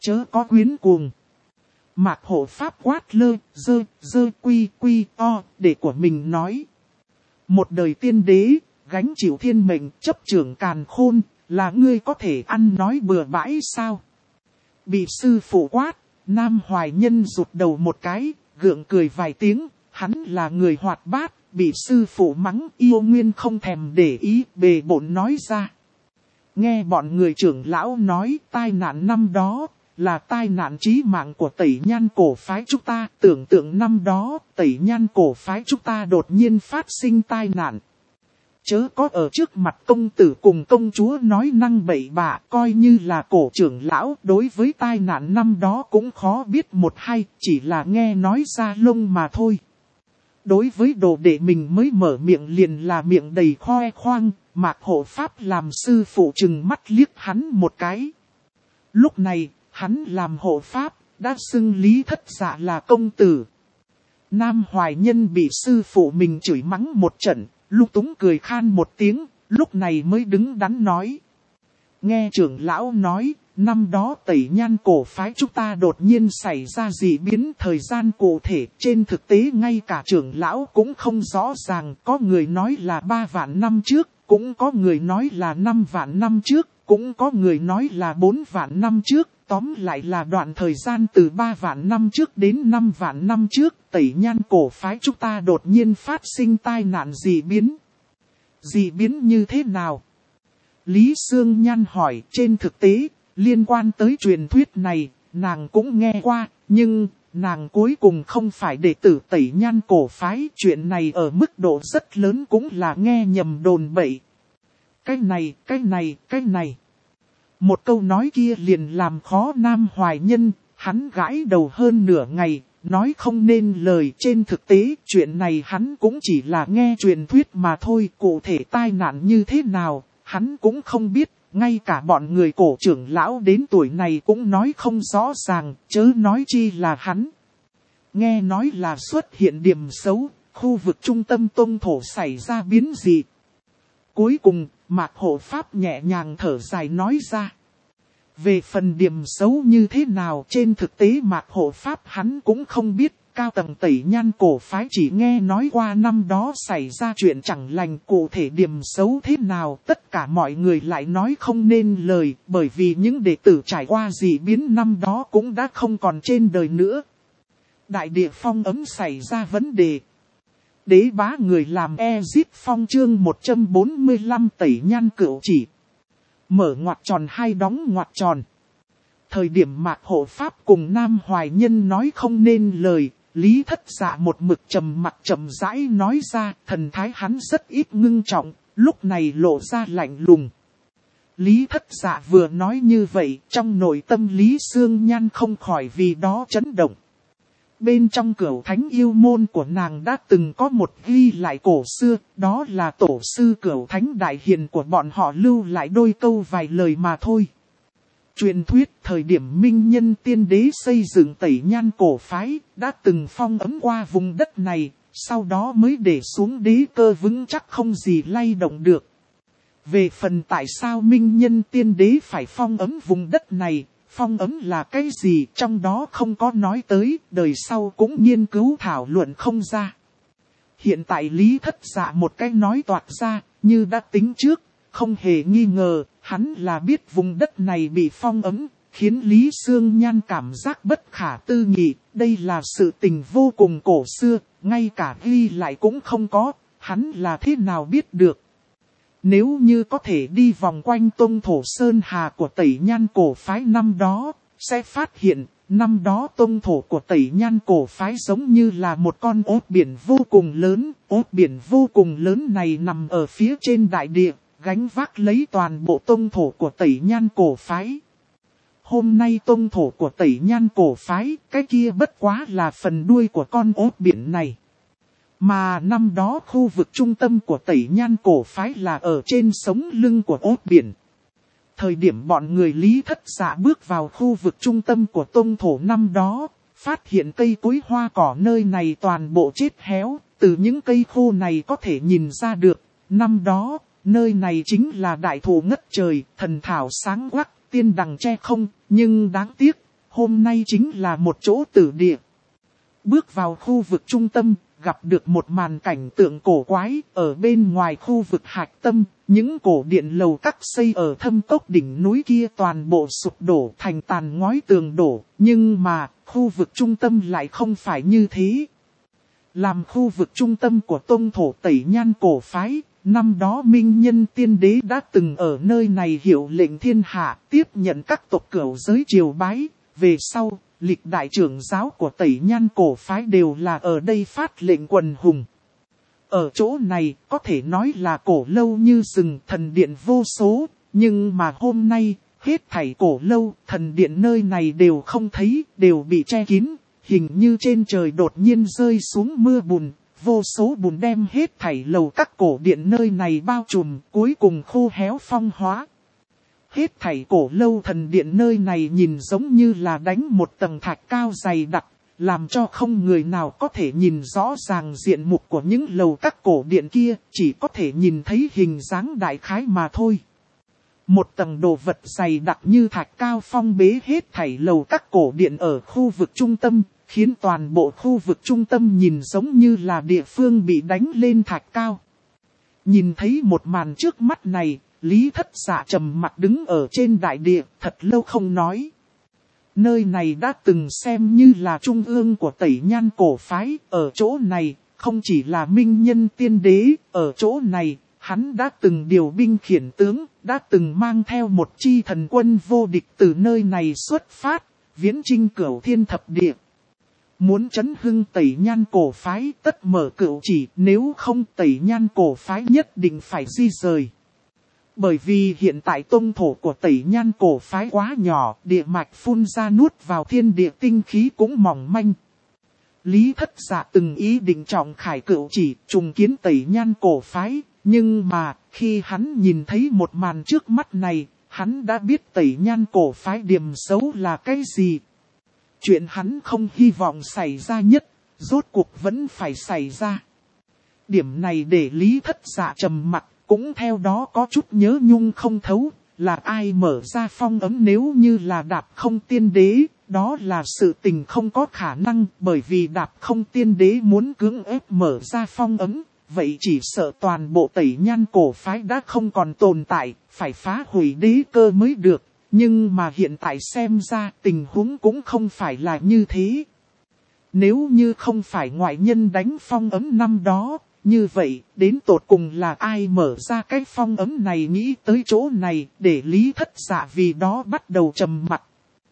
Chớ có quyến cuồng. Mạc hộ pháp quát lơ, dơ quy o để của mình nói. Một đời tiên đế, gánh chịu thiên mệnh chấp trưởng càn khôn, là ngươi có thể ăn nói bừa bãi sao? Bị sư phụ quát, Nam Hoài Nhân rụt đầu một cái, gượng cười vài tiếng, hắn là người hoạt bát, bị sư phụ mắng yêu nguyên không thèm để ý, bề bộn nói ra. Nghe bọn người trưởng lão nói tai nạn năm đó, là tai nạn chí mạng của Tẩy Nhan cổ phái chúng ta, tưởng tượng năm đó, Tẩy Nhan cổ phái chúng ta đột nhiên phát sinh tai nạn. Chớ có ở trước mặt công tử cùng công chúa nói năng bậy bạ, coi như là cổ trưởng lão, đối với tai nạn năm đó cũng khó biết một hay, chỉ là nghe nói ra lông mà thôi. Đối với đồ đệ mình mới mở miệng liền là miệng đầy khoe khoang, Mạc hộ pháp làm sư phụ chừng mắt liếc hắn một cái. Lúc này, hắn làm hộ pháp, đã xưng Lý Thất Dạ là công tử. Nam Hoài Nhân bị sư phụ mình chửi mắng một trận, lung túng cười khan một tiếng, lúc này mới đứng đắn nói. Nghe trưởng lão nói, năm đó Tẩy Nhan cổ phái chúng ta đột nhiên xảy ra dị biến, thời gian cụ thể, trên thực tế ngay cả trưởng lão cũng không rõ ràng, có người nói là 3 vạn năm trước, cũng có người nói là 5 vạn năm trước, cũng có người nói là 4 vạn năm trước, tóm lại là đoạn thời gian từ 3 vạn năm trước đến 5 vạn năm trước, Tẩy Nhan cổ phái chúng ta đột nhiên phát sinh tai nạn dị biến. Dị biến như thế nào? Lý Sương Nhan hỏi. Trên thực tế, liên quan tới truyền thuyết này, nàng cũng nghe qua, nhưng nàng cuối cùng không phải đệ tử Tẩy Nhan cổ phái. Chuyện này ở mức độ rất lớn cũng là nghe nhầm đồn bậy. Cái này. Một câu nói kia liền làm khó Nam Hoài Nhân, hắn gãi đầu hơn nửa ngày, nói không nên lời. Trên thực tế, chuyện này hắn cũng chỉ là nghe truyền thuyết mà thôi, cụ thể tai nạn như thế nào, hắn cũng không biết, ngay cả bọn người cổ trưởng lão đến tuổi này cũng nói không rõ ràng, chớ nói chi là hắn. Nghe nói là xuất hiện điểm xấu, khu vực trung tâm tông thổ xảy ra biến dị. Cuối cùng, Mạc hộ pháp nhẹ nhàng thở dài nói ra. Về phần điểm xấu như thế nào, trên thực tế Mạc hộ pháp hắn cũng không biết, cao tầng Tẩy Nhan cổ phái chỉ nghe nói qua năm đó xảy ra chuyện chẳng lành, cụ thể điểm xấu thế nào, tất cả mọi người lại nói không nên lời, bởi vì những đệ tử trải qua dị biến năm đó cũng đã không còn trên đời nữa. Đại địa phong ấm xảy ra vấn đề. Đế bá người làm Ezip Phong chương 145 Tẩy Nhan cửu chỉ. Mở ngoặc tròn hai đóng ngoặc tròn. Thời điểm Mạc hộ pháp cùng Nam Hoài Nhân nói không nên lời, Lý Thất Dạ một mực trầm mặt trầm rãi nói ra, thần thái hắn rất ít ngưng trọng, lúc này lộ ra lạnh lùng. Lý Thất Dạ vừa nói như vậy, trong nội tâm Lý Sương Nhan không khỏi vì đó chấn động. Bên trong Cửu Thánh yêu môn của nàng đã từng có một ghi lại cổ xưa, đó là tổ sư Cửu Thánh đại hiền của bọn họ lưu lại đôi câu vài lời mà thôi. Truyền thuyết thời điểm Minh Nhân Tiên Đế xây dựng Tẩy Nhan cổ phái, đã từng phong ấm qua vùng đất này, sau đó mới để xuống đế cơ vững chắc không gì lay động được. Về phần tại sao Minh Nhân Tiên Đế phải phong ấm vùng đất này, phong ấm là cái gì trong đó không có nói tới, đời sau cũng nghiên cứu thảo luận không ra. Hiện tại Lý Thất Dạ một cái nói toạc ra, như đã tính trước, không hề nghi ngờ, hắn là biết vùng đất này bị phong ấm, khiến Lý Sương Nhan cảm giác bất khả tư nghị, đây là sự tình vô cùng cổ xưa, ngay cả ghi lại cũng không có, hắn là thế nào biết được. Nếu như có thể đi vòng quanh tông thổ Sơn Hà của Tẩy Nhan cổ phái năm đó, sẽ phát hiện, năm đó tông thổ của Tẩy Nhan cổ phái giống như là một con ốt biển vô cùng lớn, ốt biển vô cùng lớn này nằm ở phía trên đại địa, gánh vác lấy toàn bộ tông thổ của Tẩy Nhan cổ phái. Hôm nay tông thổ của Tẩy Nhan cổ phái, cái kia bất quá là phần đuôi của con ốt biển này. Mà năm đó khu vực trung tâm của Tẩy Nhan cổ phái là ở trên sống lưng của ốt biển. Thời điểm bọn người Lý Thất Dạ bước vào khu vực trung tâm của tông thổ năm đó, phát hiện cây cối hoa cỏ nơi này toàn bộ chết héo, từ những cây khô này có thể nhìn ra được, năm đó, nơi này chính là đại thụ ngất trời, thần thảo sáng quắc, tiên đằng che không, nhưng đáng tiếc, hôm nay chính là một chỗ tử địa. Bước vào khu vực trung tâm, gặp được một màn cảnh tượng cổ quái, ở bên ngoài khu vực hạch tâm, những cổ điện lầu các xây ở thâm cốc đỉnh núi kia toàn bộ sụp đổ thành tàn ngói tường đổ, nhưng mà, khu vực trung tâm lại không phải như thế. Làm khu vực trung tâm của tông thổ Tẩy Nhan cổ phái, năm đó Minh Nhân Tiên Đế đã từng ở nơi này hiệu lệnh thiên hạ, tiếp nhận các tộc cửu giới triều bái, về sau. Lịch đại trưởng giáo của Tẩy Nhan cổ phái đều là ở đây phát lệnh quần hùng. Ở chỗ này có thể nói là cổ lâu như rừng, thần điện vô số, nhưng mà hôm nay, hết thảy cổ lâu, thần điện nơi này đều không thấy, đều bị che kín, hình như trên trời đột nhiên rơi xuống mưa bùn, vô số bùn đem hết thảy lầu các cổ điện nơi này bao trùm, cuối cùng khô héo phong hóa. Hết thảy cổ lâu thần điện nơi này nhìn giống như là đánh một tầng thạch cao dày đặc, làm cho không người nào có thể nhìn rõ ràng diện mục của những lầu các cổ điện kia, chỉ có thể nhìn thấy hình dáng đại khái mà thôi. Một tầng đồ vật dày đặc như thạch cao phong bế hết thảy lầu các cổ điện ở khu vực trung tâm, khiến toàn bộ khu vực trung tâm nhìn giống như là địa phương bị đánh lên thạch cao. Nhìn thấy một màn trước mắt này, Lý Thất Dạ trầm mặt đứng ở trên đại địa, thật lâu không nói. Nơi này đã từng xem như là trung ương của Tẩy Nhan cổ phái, ở chỗ này, không chỉ là Minh Nhân Tiên Đế, ở chỗ này, hắn đã từng điều binh khiển tướng, đã từng mang theo một chi thần quân vô địch từ nơi này xuất phát, viễn chinh cửu thiên thập địa. Muốn chấn hưng Tẩy Nhan cổ phái tất mở cửu chỉ, nếu không Tẩy Nhan cổ phái nhất định phải di rời. Bởi vì hiện tại tông thổ của Tẩy Nhan cổ phái quá nhỏ, địa mạch phun ra nuốt vào thiên địa tinh khí cũng mỏng manh. Lý Thất Dạ từng ý định trọng khải cửu chỉ, trùng kiến Tẩy Nhan cổ phái, nhưng mà, khi hắn nhìn thấy một màn trước mắt này, hắn đã biết Tẩy Nhan cổ phái điểm xấu là cái gì. Chuyện hắn không hy vọng xảy ra nhất, rốt cuộc vẫn phải xảy ra. Điểm này để Lý Thất Dạ trầm mặc. Cũng theo đó có chút nhớ nhung không thấu, là ai mở ra phong ấn nếu như là Đạp Không Tiên Đế, đó là sự tình không có khả năng, bởi vì Đạp Không Tiên Đế muốn cưỡng ép mở ra phong ấn, vậy chỉ sợ toàn bộ Tẩy Nhan cổ phái đã không còn tồn tại, phải phá hủy đế cơ mới được, nhưng mà hiện tại xem ra tình huống cũng không phải là như thế. Nếu như không phải ngoại nhân đánh phong ấn năm đó, như vậy, đến tột cùng là ai mở ra cái phong ấn này nghĩ tới chỗ này, để Lý Thất Dạ vì đó bắt đầu trầm mặc.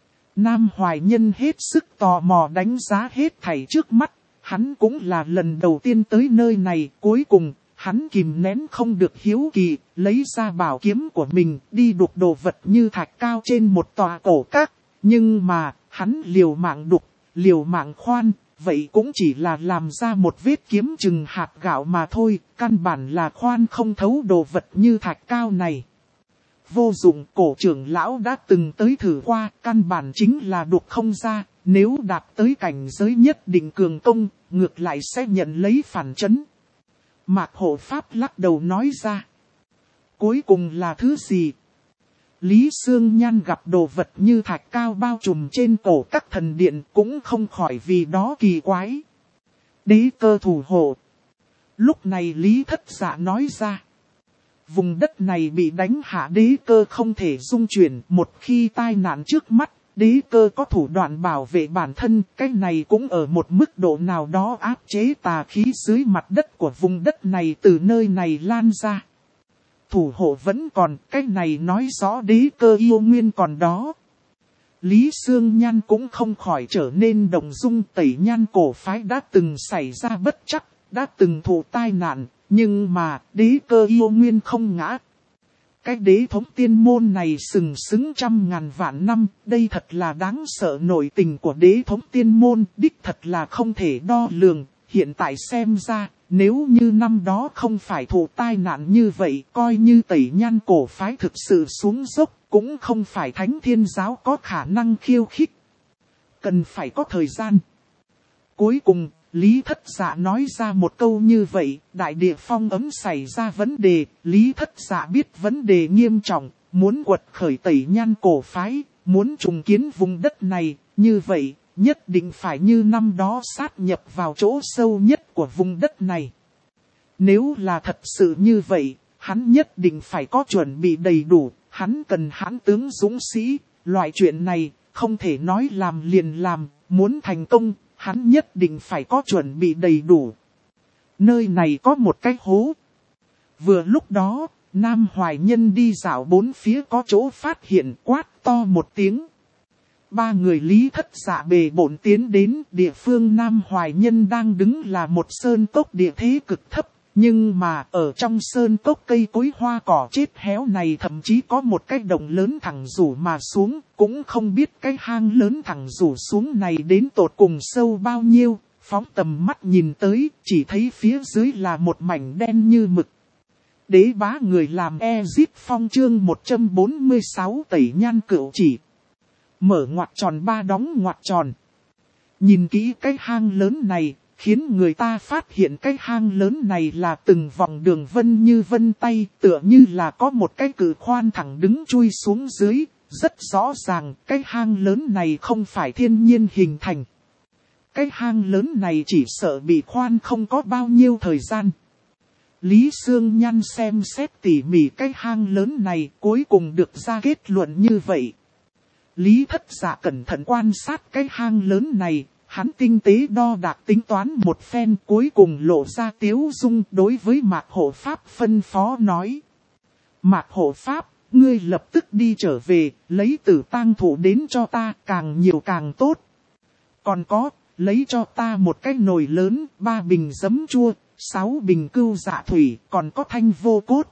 Nam Hoài Nhân hết sức tò mò đánh giá hết thảy trước mắt, hắn cũng là lần đầu tiên tới nơi này, cuối cùng, hắn kìm nén không được hiếu kỳ, lấy ra bảo kiếm của mình, đi đục đồ vật như thạch cao trên một tòa cổ các, nhưng mà, hắn liều mạng đục, liều mạng khoan. Vậy cũng chỉ là làm ra một vết kiếm chừng hạt gạo mà thôi, căn bản là khoan không thấu đồ vật như thạch cao này. Vô dụng, cổ trưởng lão đã từng tới thử qua, căn bản chính là đục không ra, nếu đạt tới cảnh giới nhất định cường công, ngược lại sẽ nhận lấy phản chấn. Mạc Hộ Pháp lắc đầu nói ra. Cuối cùng là thứ gì? Lý Sương Nhan gặp đồ vật như thạch cao bao trùm trên cổ các thần điện cũng không khỏi vì đó kỳ quái. Đế cơ thủ hộ. Lúc này Lý Thất Dạ nói ra. Vùng đất này bị đánh hạ đế cơ không thể dung chuyển, một khi tai nạn trước mắt, đế cơ có thủ đoạn bảo vệ bản thân, cái này cũng ở một mức độ nào đó áp chế tà khí dưới mặt đất của vùng đất này từ nơi này lan ra. Thủ hộ vẫn còn, cái này nói rõ đế cơ yêu nguyên còn đó. Lý Sương Nhan cũng không khỏi trở nên động dung. Tẩy Nhan cổ phái đã từng xảy ra bất trắc, đã từng thụ tai nạn, nhưng mà đế cơ yêu nguyên không ngã. Cái đế thống tiên môn này sừng sững trăm ngàn vạn năm, đây thật là đáng sợ. Nội tình của đế thống tiên môn đích thật là không thể đo lường, hiện tại xem ra. Nếu như năm đó không phải thụ tai nạn như vậy, coi như Tẩy Nhan cổ phái thực sự xuống dốc, cũng không phải Thánh Thiên Giáo có khả năng khiêu khích. Cần phải có thời gian. Cuối cùng, Lý Thất Dạ nói ra một câu như vậy, đại địa phong ấm xảy ra vấn đề, Lý Thất Dạ biết vấn đề nghiêm trọng, muốn quật khởi Tẩy Nhan cổ phái, muốn trùng kiến vùng đất này, như vậy, nhất định phải như năm đó sát nhập vào chỗ sâu nhất của vùng đất này. Nếu là thật sự như vậy, hắn nhất định phải có chuẩn bị đầy đủ, hắn cần hãn tướng dũng sĩ, loại chuyện này, không thể nói làm liền làm, muốn thành công, hắn nhất định phải có chuẩn bị đầy đủ. Nơi này có một cái hố. Vừa lúc đó, Nam Hoài Nhân đi dạo bốn phía có chỗ phát hiện, quát to một tiếng. Ba người Lý Thất Dạ bề bộn tiến đến địa phương Nam Hoài Nhân đang đứng là một sơn cốc địa thế cực thấp. Nhưng mà ở trong sơn cốc cây cối hoa cỏ chết héo này thậm chí có một cái đồng lớn thẳng rủ mà xuống. Cũng không biết cái hang lớn thẳng rủ xuống này đến tột cùng sâu bao nhiêu. Phóng tầm mắt nhìn tới chỉ thấy phía dưới là một mảnh đen như mực. Đế bá người làm Ezip Phong chương 146 tẩy nhan cửu chỉ. Mở ngoặc tròn ba đóng ngoặc tròn. Nhìn kỹ cái hang lớn này, khiến người ta phát hiện cái hang lớn này là từng vòng đường vân như vân tay, tựa như là có một cái cự khoan thẳng đứng chui xuống dưới. Rất rõ ràng, cái hang lớn này không phải thiên nhiên hình thành. Cái hang lớn này chỉ sợ bị khoan không có bao nhiêu thời gian. Lý Sương Nhan xem xét tỉ mỉ cái hang lớn này cuối cùng được ra kết luận như vậy. Lý Thất Dạ cẩn thận quan sát cái hang lớn này, hắn tinh tế đo đạc tính toán một phen cuối cùng lộ ra tiếu dung đối với Mạc Hộ Pháp phân phó nói. Mạc Hộ Pháp, ngươi lập tức đi trở về, lấy tử tang thủ đến cho ta càng nhiều càng tốt. Còn có, lấy cho ta một cái nồi lớn, 3 bình giấm chua, 6 bình cưu dạ thủy, còn có thanh vô cốt.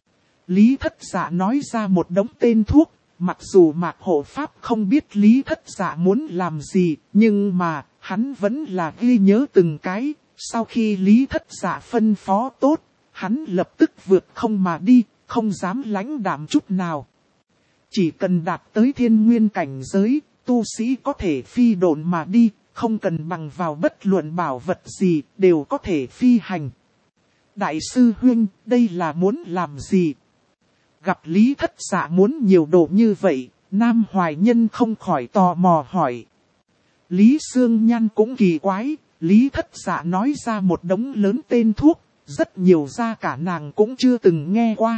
Lý Thất Dạ nói ra một đống tên thuốc, mặc dù Mạc Hộ Pháp không biết Lý Thất Dạ muốn làm gì, nhưng mà, hắn vẫn là ghi nhớ từng cái. Sau khi Lý Thất Dạ phân phó tốt, hắn lập tức vượt không mà đi, không dám lãnh đạm chút nào. Chỉ cần đạt tới thiên nguyên cảnh giới, tu sĩ có thể phi độn mà đi. Không cần bằng vào bất luận bảo vật gì, đều có thể phi hành. Đại sư huynh, đây là muốn làm gì? Gặp Lý Thất Dạ muốn nhiều đồ như vậy, Nam Hoài Nhân không khỏi tò mò hỏi. Lý Sương Nhan cũng kỳ quái, Lý Thất Dạ nói ra một đống lớn tên thuốc, rất nhiều ra cả nàng cũng chưa từng nghe qua.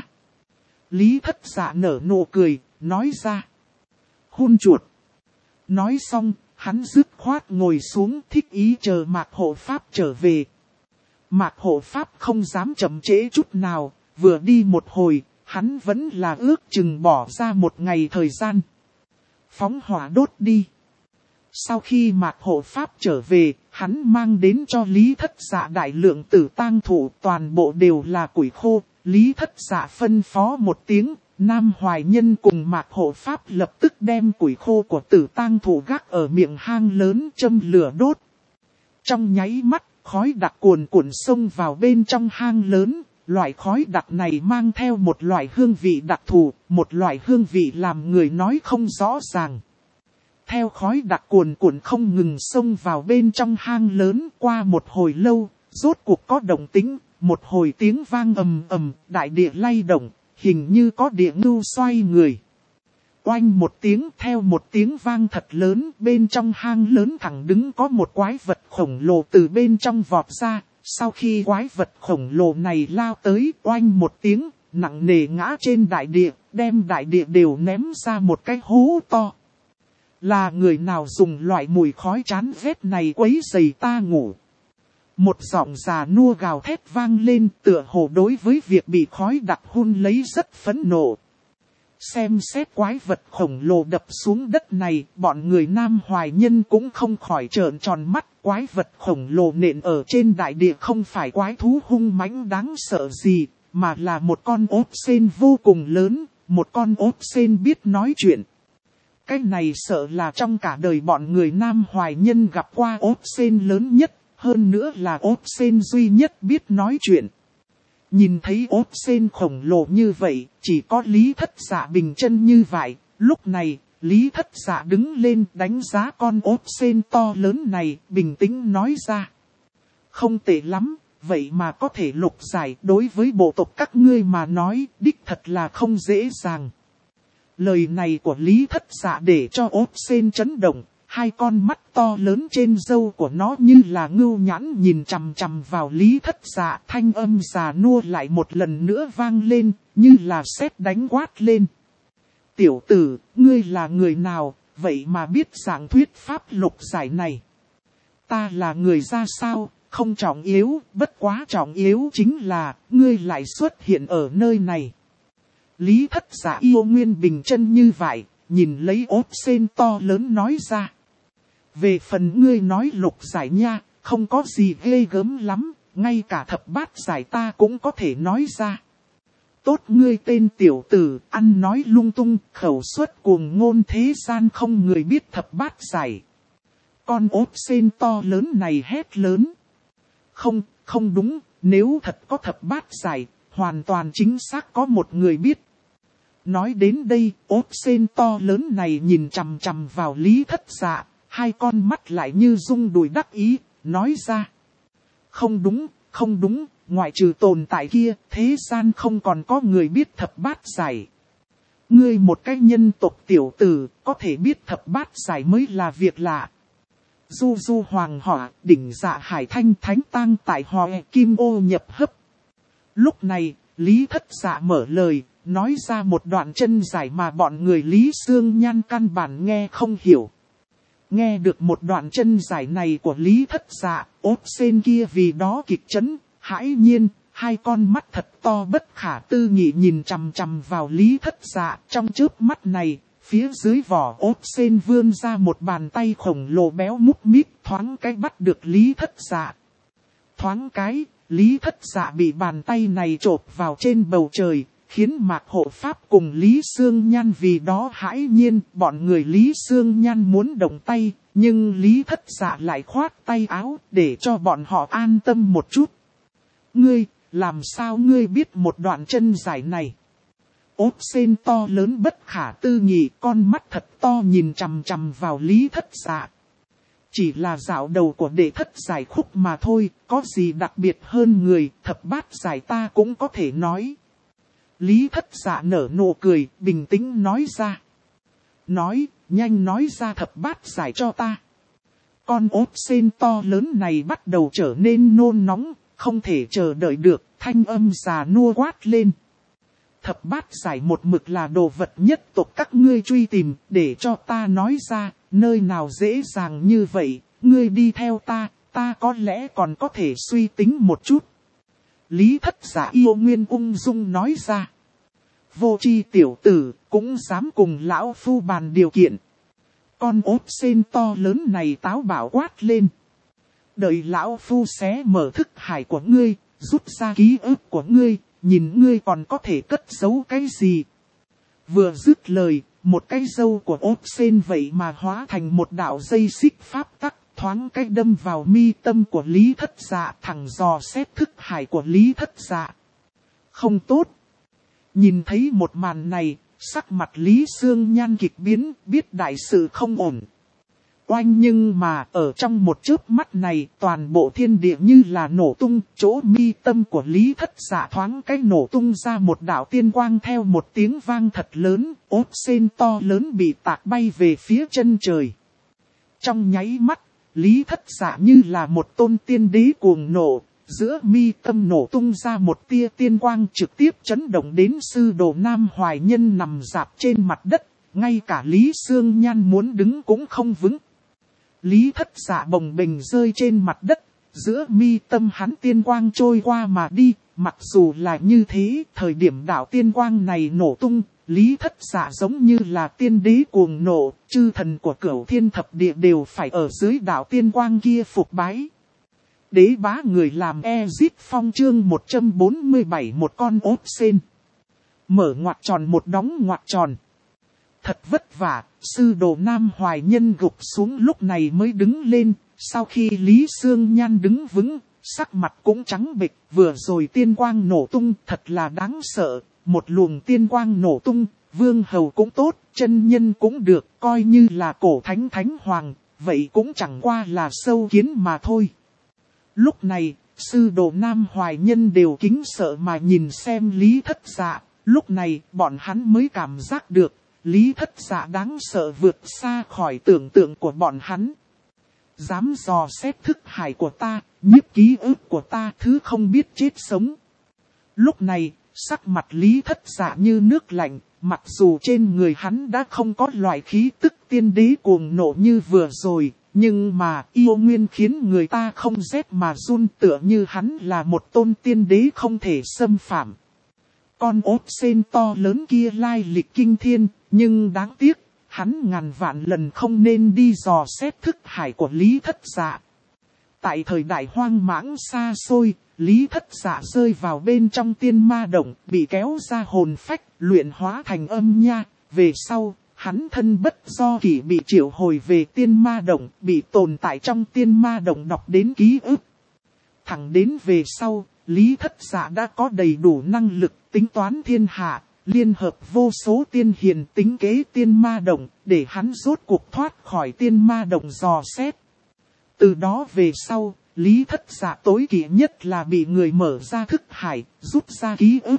Lý Thất Dạ nở nụ cười, nói ra. Hun chuột. Nói xong. Hắn dứt khoát ngồi xuống thích ý chờ Mạc Hộ Pháp trở về. Mạc Hộ Pháp không dám chậm trễ chút nào, vừa đi một hồi, hắn vẫn là ước chừng bỏ ra một ngày thời gian. Phóng hỏa đốt đi. Sau khi Mạc Hộ Pháp trở về, hắn mang đến cho Lý Thất Dạ đại lượng tử tang thủ toàn bộ đều là củi khô. Lý Thất Dạ phân phó một tiếng. Nam Hoài Nhân cùng Mạc Hộ Pháp lập tức đem củi khô của tử tang thủ gác ở miệng hang lớn châm lửa đốt. Trong nháy mắt, khói đặc cuồn cuộn xông vào bên trong hang lớn. Loại khói đặc này mang theo một loại hương vị đặc thù, một loại hương vị làm người nói không rõ ràng. Theo khói đặc cuồn cuộn không ngừng xông vào bên trong hang lớn qua một hồi lâu, rốt cuộc có động tĩnh, một hồi tiếng vang ầm ầm, đại địa lay động. Hình như có địa ngưu xoay người. Oanh một tiếng theo một tiếng vang thật lớn, bên trong hang lớn thẳng đứng có một quái vật khổng lồ từ bên trong vọt ra. Sau khi quái vật khổng lồ này lao tới, oanh một tiếng, nặng nề ngã trên đại địa, đem đại địa đều ném ra một cái hố to. Là người nào dùng loại mùi khói chán ghét này quấy rầy ta ngủ? Một giọng già nua gào thét vang lên tựa hồ đối với việc bị khói đặc hun lấy rất phẫn nộ. Xem xét quái vật khổng lồ đập xuống đất này, bọn người Nam Hoài Nhân cũng không khỏi trợn tròn mắt. Quái vật khổng lồ nện ở trên đại địa không phải quái thú hung mãnh đáng sợ gì, mà là một con ốp sên vô cùng lớn, một con ốp sên biết nói chuyện. Cái này sợ là trong cả đời bọn người Nam Hoài Nhân gặp qua ốp sên lớn nhất. Hơn nữa là ốp sên duy nhất biết nói chuyện. Nhìn thấy ốp sên khổng lồ như vậy, chỉ có Lý Thất Dạ bình chân như vậy. Lúc này, Lý Thất Dạ đứng lên đánh giá con ốp sên to lớn này, bình tĩnh nói ra. Không tệ lắm, vậy mà có thể lục giải đối với bộ tộc các ngươi mà nói, đích thật là không dễ dàng. Lời này của Lý Thất Dạ để cho ốp sên chấn động. hai con mắt to lớn trên râu của nó như là ngưu nhãn nhìn chằm chằm vào Lý Thất Dạ. Thanh âm già nua lại một lần nữa vang lên, như là sét đánh quát lên. Tiểu tử, ngươi là người nào, vậy mà biết dạng thuyết pháp lục giải này? Ta là người ra sao, không trọng yếu, bất quá trọng yếu chính là, ngươi lại xuất hiện ở nơi này. Lý Thất Dạ yêu nguyên bình chân như vậy, nhìn lấy ốp sên to lớn nói ra. Về phần ngươi nói lục giải nha, không có gì ghê gớm lắm, ngay cả thập bát giải ta cũng có thể nói ra. Tốt ngươi tên tiểu tử, ăn nói lung tung, khẩu suất cuồng ngôn thế gian không người biết thập bát giải. Con ốp sên to lớn này hét lớn. Không đúng, nếu thật có thập bát giải, hoàn toàn chính xác có một người biết. Nói đến đây, ốp sên to lớn này nhìn chằm chằm vào Lý Thất Dạ, hai con mắt lại như rung đùi đắc ý, nói ra. Không đúng, ngoại trừ tồn tại kia, thế gian không còn có người biết thập bát giải. Ngươi một cái nhân tộc tiểu tử, có thể biết thập bát giải mới là việc lạ. Du du hoàng hỏa, đỉnh dạ hải thanh thánh tang tại hò kim ô nhập hấp. Lúc này, Lý Thất Dạ mở lời, nói ra một đoạn chân giải mà bọn người Lý Xương Nhan căn bản nghe không hiểu. Nghe được một đoạn chân giải này của Lý Thất Dạ, ốp sên kia vì đó kịch chấn, hãi nhiên, hai con mắt thật to bất khả tư nghị nhìn chằm chằm vào Lý Thất Dạ. Trong chớp mắt này, phía dưới vỏ ốp sên vươn ra một bàn tay khổng lồ béo múc míp, thoáng cái bắt được Lý Thất Dạ. Thoáng cái, Lý Thất Dạ bị bàn tay này chộp vào trên bầu trời, khiến Mạc Hộ Pháp cùng Lý Xương Nhan vì đó hãi nhiên. Bọn người Lý Xương Nhan muốn động tay, nhưng Lý Thất Dạ lại khoát tay áo để cho bọn họ an tâm một chút. Ngươi, làm sao ngươi biết một đoạn chân giải này? Ốp sên to lớn bất khả tư nghị, con mắt thật to nhìn chằm chằm vào Lý Thất Dạ. Chỉ là dạo đầu của đệ thất giải khúc mà thôi, có gì đặc biệt hơn người, thập bát giải ta cũng có thể nói. Lý Thất Dạ nở nụ cười, bình tĩnh nói ra. Nhanh nói ra thập bát giải cho ta. Con ốp sên to lớn này bắt đầu trở nên nôn nóng, không thể chờ đợi được, thanh âm già nua quát lên. Thập bát giải một mực là đồ vật nhất tộc các ngươi truy tìm, để cho ta nói ra, nơi nào dễ dàng như vậy, ngươi đi theo ta có lẽ còn có thể suy tính một chút. Lý Thất Dạ yêu nguyên ung dung nói ra. Vô tri tiểu tử, cũng dám cùng lão phu bàn điều kiện. Con ốp sên to lớn này táo bạo quát lên. Đợi lão phu xé mở thức hải của ngươi, rút ra ký ức của ngươi, nhìn ngươi còn có thể cất giấu cái gì. Vừa dứt lời, một cái râu của ốp sên vậy mà hóa thành một đạo dây xích pháp tắc, thoáng cái đâm vào mi tâm của Lý Thất Dạ, thẳng dò xét thức hải của Lý Thất Dạ. Không tốt. Nhìn thấy một màn này, sắc mặt Lý Xương Nhan kịch biến, biết đại sự không ổn. Oanh, nhưng mà ở trong một chớp mắt này, toàn bộ thiên địa như là nổ tung, chỗ mi tâm của Lý Thất Dạ thoáng cái nổ tung ra một đạo tiên quang theo một tiếng vang thật lớn, ốp sên to lớn bị tạc bay về phía chân trời. Trong nháy mắt, Lý Thất Dạ như là một tôn tiên đế cuồng nộ, giữa mi tâm nổ tung ra một tia tiên quang trực tiếp chấn động đến sư đồ Nam Hoài Nhân nằm rạp trên mặt đất, ngay cả Lý Xương Nhan muốn đứng cũng không vững. Lý Thất Dạ bồng bềnh rơi trên mặt đất, giữa mi tâm hắn tiên quang trôi qua mà đi, mặc dù là như thế, thời điểm đạo tiên quang này nổ tung, Lý Thất Dạ giống như là tiên đế cuồng nộ, chư thần của Cửu Thiên Thập Địa đều phải ở dưới đạo tiên quang kia phục bái. Đế bá người làm Ezit Phong chương 147 một con ốp sên. Mở ngoặc tròn một đóng ngoặc tròn. Thật vất vả, sư đồ Nam Hoài Nhân gục xuống lúc này mới đứng lên, sau khi Lý Xương Nhan đứng vững, sắc mặt cũng trắng bệch, vừa rồi tiên quang nổ tung thật là đáng sợ, một luồng tiên quang nổ tung, vương hầu cũng tốt, chân nhân cũng được, coi như là cổ thánh thánh hoàng, vậy cũng chẳng qua là sâu kiến mà thôi. Lúc này, sư đồ Nam Hoài Nhân đều kính sợ mà nhìn xem Lý Thất Dạ, lúc này bọn hắn mới cảm giác được, Lý Thất Dạ đáng sợ vượt xa khỏi tưởng tượng của bọn hắn. Dám dò xét thức hải của ta, nhiếp ký ức của ta, thứ không biết chết sống. Lúc này, sắc mặt Lý Thất Dạ như nước lạnh, mặc dù trên người hắn đã không có loại khí tức tiên đế cuồng nộ như vừa rồi, nhưng mà yêu nguyên khiến người ta không rét mà run, tựa như hắn là một tôn tiên đế không thể xâm phạm. Con ốt sên to lớn kia lai lịch kinh thiên, nhưng đáng tiếc, hắn ngàn vạn lần không nên đi dò xét thức hải của Lý Thất Dạ. Tại thời đại hoang mãng xa xôi, Lý Thất Dạ rơi vào bên trong tiên ma động, bị kéo ra hồn phách, luyện hóa thành âm nha. Về sau, hắn thân bất do kỷ bị triệu hồi về tiên ma động, bị tồn tại trong tiên ma động đọc đến ký ức. Thẳng đến về sau, Lý Thất Dạ đã có đầy đủ năng lực tính toán thiên hạ, liên hợp vô số tiên hiền tính kế tiên ma động, để hắn rốt cuộc thoát khỏi tiên ma động dò xét. Từ đó về sau, Lý Thất Dạ tối kỵ nhất là bị người mở ra thức hải, rút ra ký ức.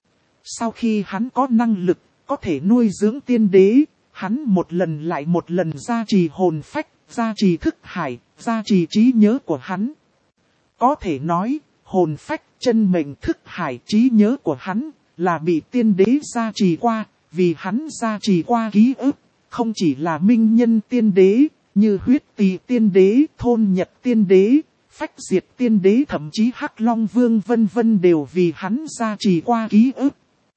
Sau khi hắn có năng lực, có thể nuôi dưỡng tiên đế, hắn một lần lại một lần gia trì hồn phách, gia trì thức hải, gia trì trí nhớ của hắn. Có thể nói, hồn phách, chân mệnh, thức hải, trí nhớ của hắn là bị tiên đế gia trì qua, vì hắn gia trì qua ký ức, không chỉ là minh nhân tiên đế, như huyết tỳ tiên đế, thôn nhật tiên đế, phách diệt tiên đế, thậm chí Hắc Long Vương vân vân đều vì hắn gia trì qua ký ức.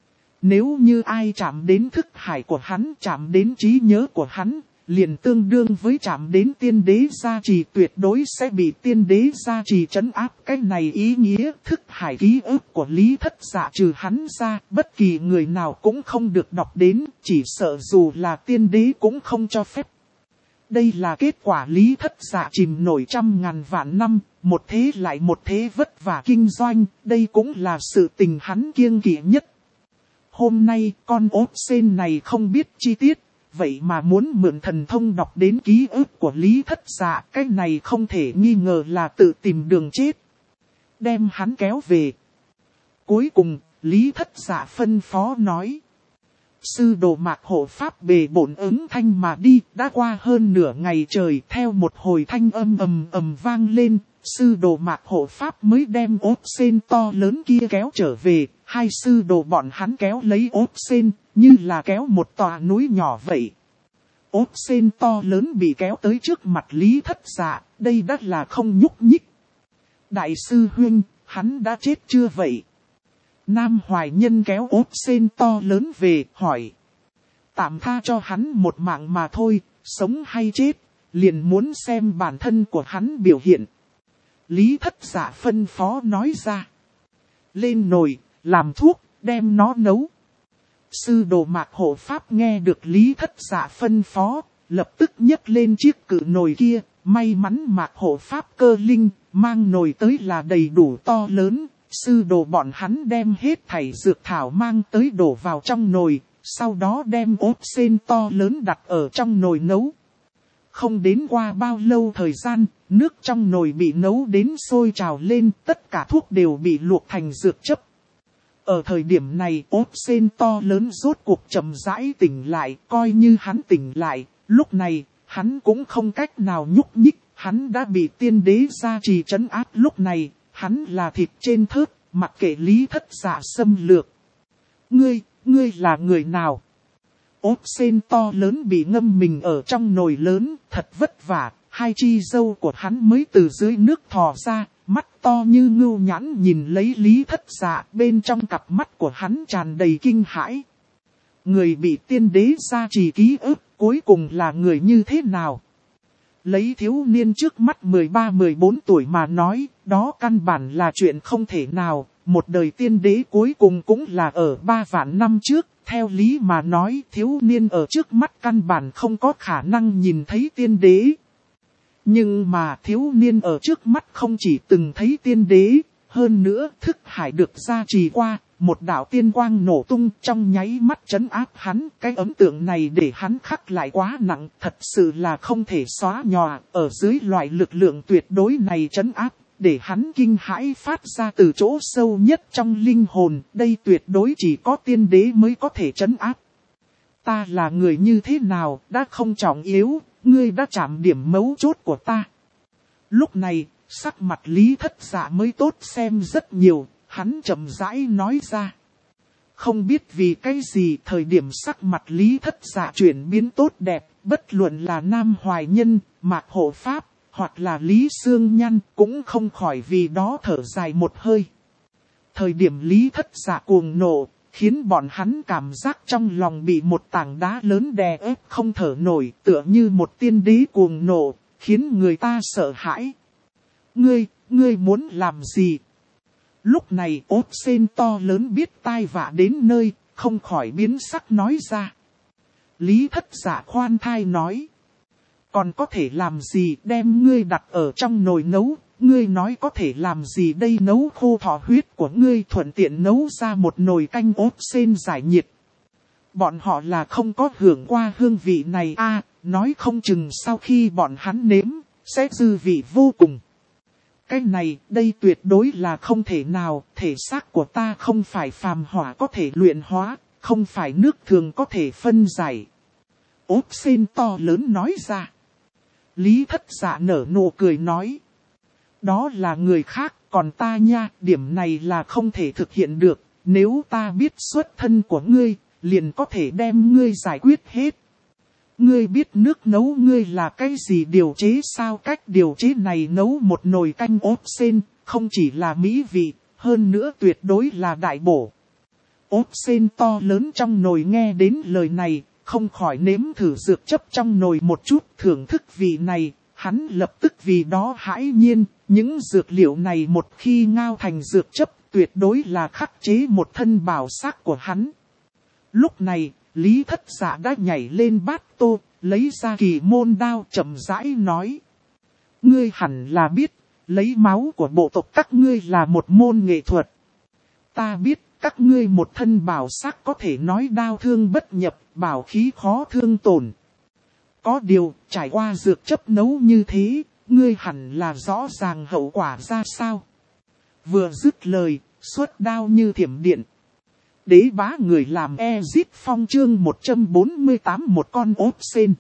Nếu như ai chạm đến thức hải của hắn, chạm đến trí nhớ của hắn, liền tương đương với chạm đến tiên đế gia trì, tuyệt đối sẽ bị tiên đế gia trì trấn áp. Cái này ý nghĩa thức hải ký ức của Lý Thất Dạ trừ hắn ra, bất kỳ người nào cũng không được đọc đến, chỉ sợ dù là tiên đế cũng không cho phép. Đây là kết quả Lý Thất Dạ chìm nổi trăm ngàn vạn năm, một thế lại một thế vất vả kinh doanh, đây cũng là sự tình hắn kiêng kỵ nhất. Hôm nay con ốt sên này không biết chi tiết, vậy mà muốn mượn thần thông đọc đến ký ức của Lý Thất Dạ, cái này không thể nghi ngờ là tự tìm đường chết. Đem hắn kéo về. Cuối cùng, Lý Thất Dạ phân phó nói. Sư đồ Mạc Hộ Pháp bề bổn ứng thanh mà đi, đã qua hơn nửa ngày trời, theo một hồi thanh âm ầm ầm vang lên, sư đồ Mạc Hộ Pháp mới đem ốt sên to lớn kia kéo trở về. Hai sư đồ bọn hắn kéo lấy ốt sên, như là kéo một tòa núi nhỏ vậy. Ốt sên to lớn bị kéo tới trước mặt Lý Thất Dạ, đây đã là không nhúc nhích. Đại sư huynh, hắn đã chết chưa vậy? Nam Hoài Nhân kéo ốt sên to lớn về, hỏi. Tạm tha cho hắn một mạng mà thôi, sống hay chết, liền muốn xem bản thân của hắn biểu hiện. Lý Thất Dạ phân phó nói ra. Lên nồi, làm thuốc, đem nó nấu. Sư đồ Mạc Hộ Pháp nghe được Lý Thất Dạ phân phó, lập tức nhấc lên chiếc cự nồi kia. May mắn Mạc Hộ Pháp cơ linh, mang nồi tới là đầy đủ to lớn. Sư đồ bọn hắn đem hết thảy dược thảo mang tới đổ vào trong nồi, sau đó đem ốt sên to lớn đặt ở trong nồi nấu. Không đến qua bao lâu thời gian, nước trong nồi bị nấu đến sôi trào lên, tất cả thuốc đều bị luộc thành dược chất. Ở thời điểm này, ốt sên to lớn rốt cuộc chậm rãi tỉnh lại, coi như hắn tỉnh lại, lúc này, hắn cũng không cách nào nhúc nhích, hắn đã bị tiên đế gia trì trấn áp. Lúc này, hắn là thịt trên thớt, mặc kệ Lý Thất Dạ xâm lược. Ngươi là người nào? Ốt sên to lớn bị ngâm mình ở trong nồi lớn, thật vất vả, hai chi râu của hắn mới từ dưới nước thò ra, mắt to như ngưu nhãn nhìn lấy Lý Thất Dạ, bên trong cặp mắt của hắn tràn đầy kinh hãi. Người bị tiên đế gia trì ký ức, cuối cùng là người như thế nào? Lấy thiếu niên trước mắt 13-14 tuổi mà nói, đó căn bản là chuyện không thể nào, một đời tiên đế cuối cùng cũng là ở 3 vạn năm trước, theo lý mà nói thiếu niên ở trước mắt căn bản không có khả năng nhìn thấy tiên đế. Nhưng mà thiếu niên ở trước mắt không chỉ từng thấy tiên đế, hơn nữa thức hải được gia trì qua, một đạo tiên quang nổ tung trong nháy mắt trấn áp hắn. Cái ấn tượng này để hắn khắc lại quá nặng, thật sự là không thể xóa nhòa. Ở dưới loại lực lượng tuyệt đối này trấn áp, để hắn kinh hãi phát ra từ chỗ sâu nhất trong linh hồn. Đây tuyệt đối chỉ có tiên đế mới có thể trấn áp. ta là người như thế nào đã không trọng yếu, ngươi đã chạm điểm mấu chốt của ta. Lúc này, sắc mặt Lý Thất Dạ mới tốt xem rất nhiều, hắn chậm rãi nói ra. Không biết vì cái gì thời điểm sắc mặt Lý Thất Dạ chuyển biến tốt đẹp, bất luận là Nam Hoài Nhân, Mạc Hộ Pháp, hoặc là Lý Sương Nhăn cũng không khỏi vì đó thở dài một hơi. Thời điểm Lý Thất Dạ cuồng nộ, khiến bọn hắn cảm giác trong lòng bị một tảng đá lớn đè ép không thở nổi, tựa như một tiên đế cuồng nộ, khiến người ta sợ hãi. Ngươi muốn làm gì? Lúc này ốt sên to lớn biết tai vạ đến nơi, không khỏi biến sắc nói ra. Lý Thất Dạ khoan thai nói. Còn có thể làm gì, đem ngươi đặt ở trong nồi nấu, ngươi nói có thể làm gì đây, nấu khô thỏ huyết của ngươi, thuận tiện nấu ra một nồi canh ốt sên giải nhiệt. Bọn họ là không có hưởng qua hương vị này nói không chừng sau khi bọn hắn nếm, sẽ dư vị vô cùng. Cái này, đây tuyệt đối là không thể nào, thể xác của ta không phải phàm hỏa có thể luyện hóa, không phải nước thường có thể phân giải. Ốt sên to lớn nói ra. Lý Thất Dạ nở nụ cười nói. Đó là người khác, còn ta nha, điểm này là không thể thực hiện được, nếu ta biết xuất thân của ngươi, liền có thể đem ngươi giải quyết hết. Ngươi biết nước nấu ngươi là cái gì điều chế sao? Cách điều chế này nấu một nồi canh ốt sên, không chỉ là mỹ vị, hơn nữa tuyệt đối là đại bổ. Ốt sên to lớn trong nồi nghe đến lời này, không khỏi nếm thử dược chấp trong nồi một chút, thưởng thức vị này, hắn lập tức vì đó hãi nhiên, những dược liệu này một khi ngao thành dược chấp, tuyệt đối là khắc chế một thân bảo sắc của hắn. Lúc này, Lý Thất Dạ đã nhảy lên bát tô, lấy ra kỳ môn đao chậm rãi nói. Ngươi hẳn là biết, lấy máu của bộ tộc các ngươi là một môn nghệ thuật. Ta biết, các ngươi một thân bảo sắc có thể nói đao thương bất nhập, bảo khí khó thương tổn. Có điều, trải qua dược chấp nấu như thế, ngươi hẳn là rõ ràng hậu quả ra sao. Vừa dứt lời, xuất đao như thiểm điện. Đế bá người làm Ezit Phong chương 148 một con ốt sên.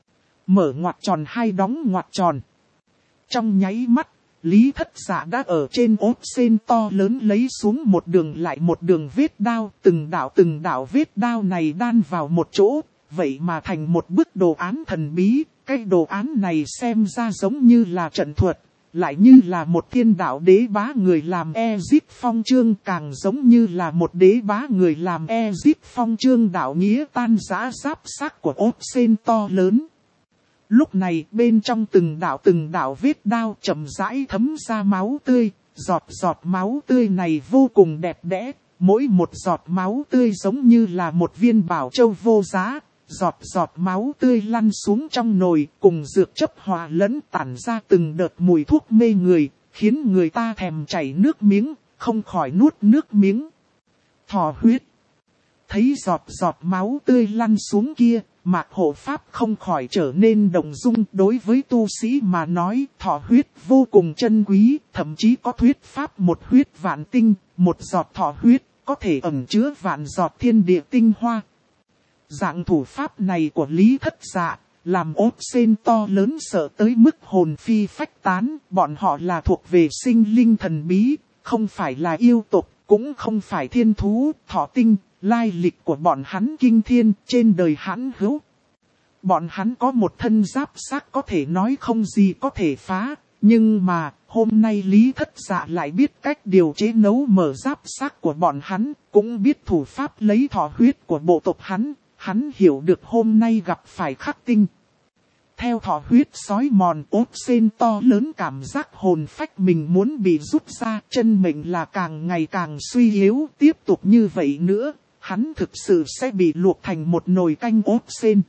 Mở ngoặc tròn hai đóng ngoặc tròn. Trong nháy mắt, Lý Thất Dạ đã ở trên ốt sên to lớn lấy xuống một đường lại một đường vết đao. Từng đạo vết đao này đan vào một chỗ, vậy mà thành một bức đồ án thần bí. Cái đồ án này xem ra giống như là trận thuật, lại như là một thiên đạo đế bá người làm Ezit Phong chương, càng giống như là một đế bá người làm Ezit Phong chương đạo nghĩa tan rã giáp xác của ốt sên to lớn. Lúc này bên trong từng đạo vết đao chậm rãi thấm ra máu tươi, giọt máu tươi này vô cùng đẹp đẽ, mỗi một giọt máu tươi giống như là một viên bảo châu vô giá. Giọt máu tươi lăn xuống trong nồi, cùng dược chấp hòa lẫn tản ra từng đợt mùi thuốc mê người, khiến người ta thèm chảy nước miếng, không khỏi nuốt nước miếng. Thỏ huyết. Thấy giọt máu tươi lăn xuống kia, Mạc Hộ Pháp không khỏi trở nên động dung. Đối với tu sĩ mà nói, thỏ huyết vô cùng chân quý, thậm chí có thuyết pháp một huyết vạn tinh, một giọt thỏ huyết có thể ẩn chứa vạn giọt thiên địa tinh hoa. Dạng thủ pháp này của Lý Thất Dạ, làm ốt sên to lớn sợ tới mức hồn phi phách tán. Bọn họ là thuộc về sinh linh thần bí, không phải là yêu tộc, cũng không phải thiên thú, thỏ tinh. Lai lịch của bọn hắn kinh thiên, trên đời hãn hữu. Bọn hắn có một thân giáp xác có thể nói không gì có thể phá. Nhưng mà, hôm nay Lý Thất Dạ lại biết cách điều chế nấu mở giáp xác của bọn hắn, cũng biết thủ pháp lấy thỏ huyết của bộ tộc hắn. Hắn hiểu được hôm nay gặp phải khắc tinh. Theo thỏ huyết sói mòn, ốt sên to lớn cảm giác hồn phách mình muốn bị rút ra, chân mệnh là càng ngày càng suy yếu, tiếp tục như vậy nữa, hắn thực sự sẽ bị luộc thành một nồi canh ốt sên.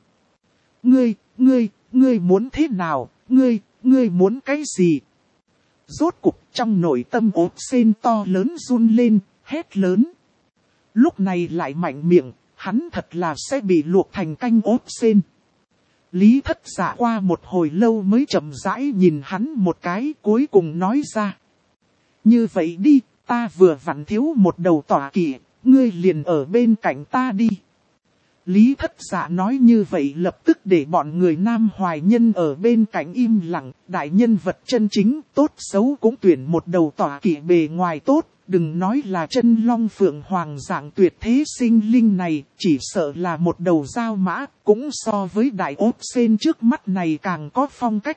Ngươi muốn thế nào, ngươi muốn cái gì? Rốt cục trong nội tâm ốt sên to lớn run lên, hét lớn. Lúc này lại mạnh miệng. Hắn thật là sẽ bị luộc thành canh ốt sên. Lý Thất Dạ qua một hồi lâu mới chậm rãi nhìn hắn một cái, cuối cùng nói ra. Như vậy đi, ta vừa vặn thiếu một đầu tọa kỵ, ngươi liền ở bên cạnh ta đi. Lý Thất Dạ nói như vậy lập tức để bọn người Nam Hoài Nhân ở bên cạnh im lặng, đại nhân vật chân chính, tốt xấu cũng tuyển một đầu tọa kỵ bề ngoài tốt, đừng nói là chân long phượng hoàng dạng tuyệt thế sinh linh này, chỉ sợ là một đầu dao mã, cũng so với đại ốp sen trước mắt này càng có phong cách.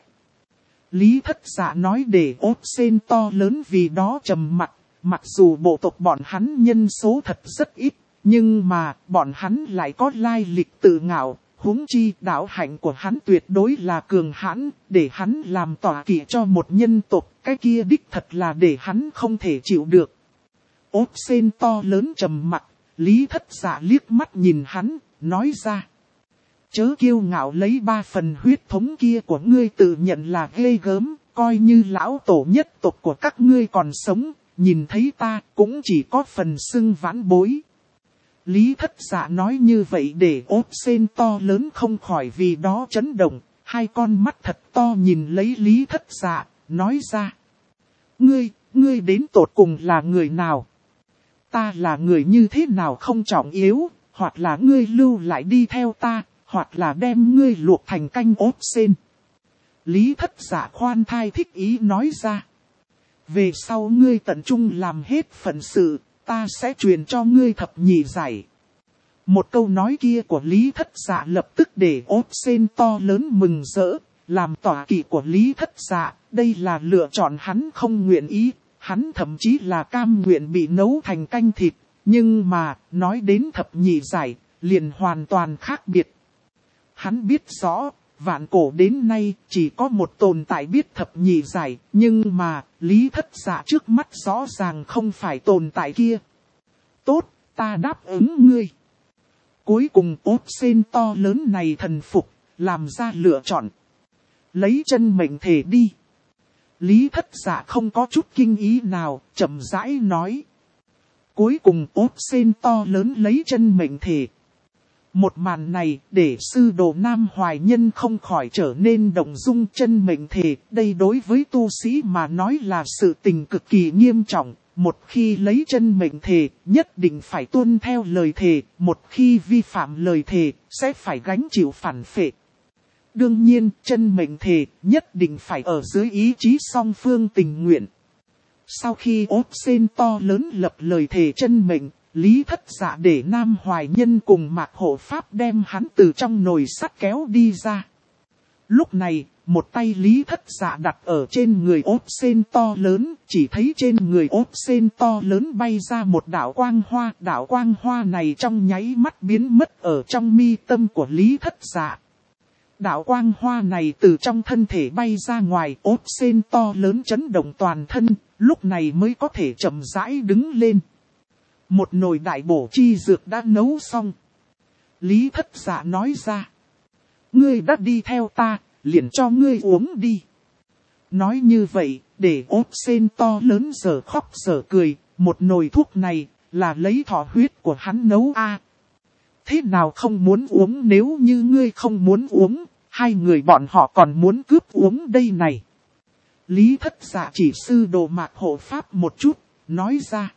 Lý Thất Dạ nói để ốp sen to lớn vì đó trầm mặc, mặc dù bộ tộc bọn hắn nhân số thật rất ít. Nhưng mà, bọn hắn lại có lai lịch tự ngạo, huống chi đạo hạnh của hắn tuyệt đối là cường hãn, để hắn làm tọa kỵ cho một nhân tộc, cái kia đích thật là để hắn không thể chịu được. Ốp sen to lớn trầm mặc, Lý Thất Dạ liếc mắt nhìn hắn, nói ra. Chớ kiêu ngạo lấy 3 phần huyết thống kia của ngươi tự nhận là ghê gớm, coi như lão tổ nhất tộc của các ngươi còn sống, nhìn thấy ta cũng chỉ có phần xưng vãn bối. Lý Thất Dạ nói như vậy để ốp sen to lớn không khỏi vì đó chấn động, hai con mắt thật to nhìn lấy Lý Thất Dạ, nói ra. Ngươi đến tột cùng là người nào? Ta là người như thế nào không trọng yếu, hoặc là ngươi lưu lại đi theo ta, hoặc là đem ngươi luộc thành canh ốp sen. Lý Thất Dạ khoan thai thích ý nói ra. Về sau ngươi tận trung làm hết phận sự. Ta sẽ truyền cho ngươi thập nhị giải. Một câu nói kia của Lý Thất Dạ lập tức để ốp sen to lớn mừng rỡ, làm tọa kỵ của Lý Thất Dạ, đây là lựa chọn hắn không nguyện ý, hắn thậm chí là cam nguyện bị nấu thành canh thịt, nhưng mà, nói đến thập nhị giải, liền hoàn toàn khác biệt. Hắn biết rõ, vạn cổ đến nay chỉ có một tồn tại biết thập nhị giải, nhưng mà, Lý Thất Dạ trước mắt rõ ràng không phải tồn tại kia. Tốt, ta đáp ứng ngươi. Cuối cùng ốp sen to lớn này thần phục, làm ra lựa chọn. Lấy chân mệnh thể đi. Lý Thất Dạ không có chút kinh ý nào, chậm rãi nói. Cuối cùng ốp sen to lớn lấy chân mệnh thể. Một màn này để sư đồ Nam Hoài Nhân không khỏi trở nên động dung chân mệnh thể. Đây đối với tu sĩ mà nói là sự tình cực kỳ nghiêm trọng. Một khi lấy chân mệnh thể, nhất định phải tuân theo lời thề. Một khi vi phạm lời thề, sẽ phải gánh chịu phản phệ. Đương nhiên, chân mệnh thể nhất định phải ở dưới ý chí song phương tình nguyện. Sau khi ốp sen to lớn lập lời thề chân mệnh, Lý Thất Dạ để Nam Hoài Nhân cùng Mạc Hộ Pháp đem hắn từ trong nồi sắt kéo đi ra. Lúc này, một tay Lý Thất Dạ đặt ở trên người ốp sen to lớn, chỉ thấy trên người ốp sen to lớn bay ra một đạo quang hoa. Đạo quang hoa này trong nháy mắt biến mất ở trong mi tâm của Lý Thất Dạ. Đạo quang hoa này từ trong thân thể bay ra ngoài, ốp sen to lớn chấn động toàn thân, lúc này mới có thể chậm rãi đứng lên. Một nồi đại bổ chi dược đã nấu xong. Lý Thất Dạ nói ra. Ngươi đã đi theo ta, liền cho ngươi uống đi. Nói như vậy, để ốp sen to lớn giờ khóc giờ cười, một nồi thuốc này là lấy thọ huyết của hắn nấu a. Thế nào không muốn uống, nếu như ngươi không muốn uống, hai người bọn họ còn muốn cướp uống đây này. Lý Thất Dạ chỉ sư đồ Mạc Hộ Pháp một chút, nói ra.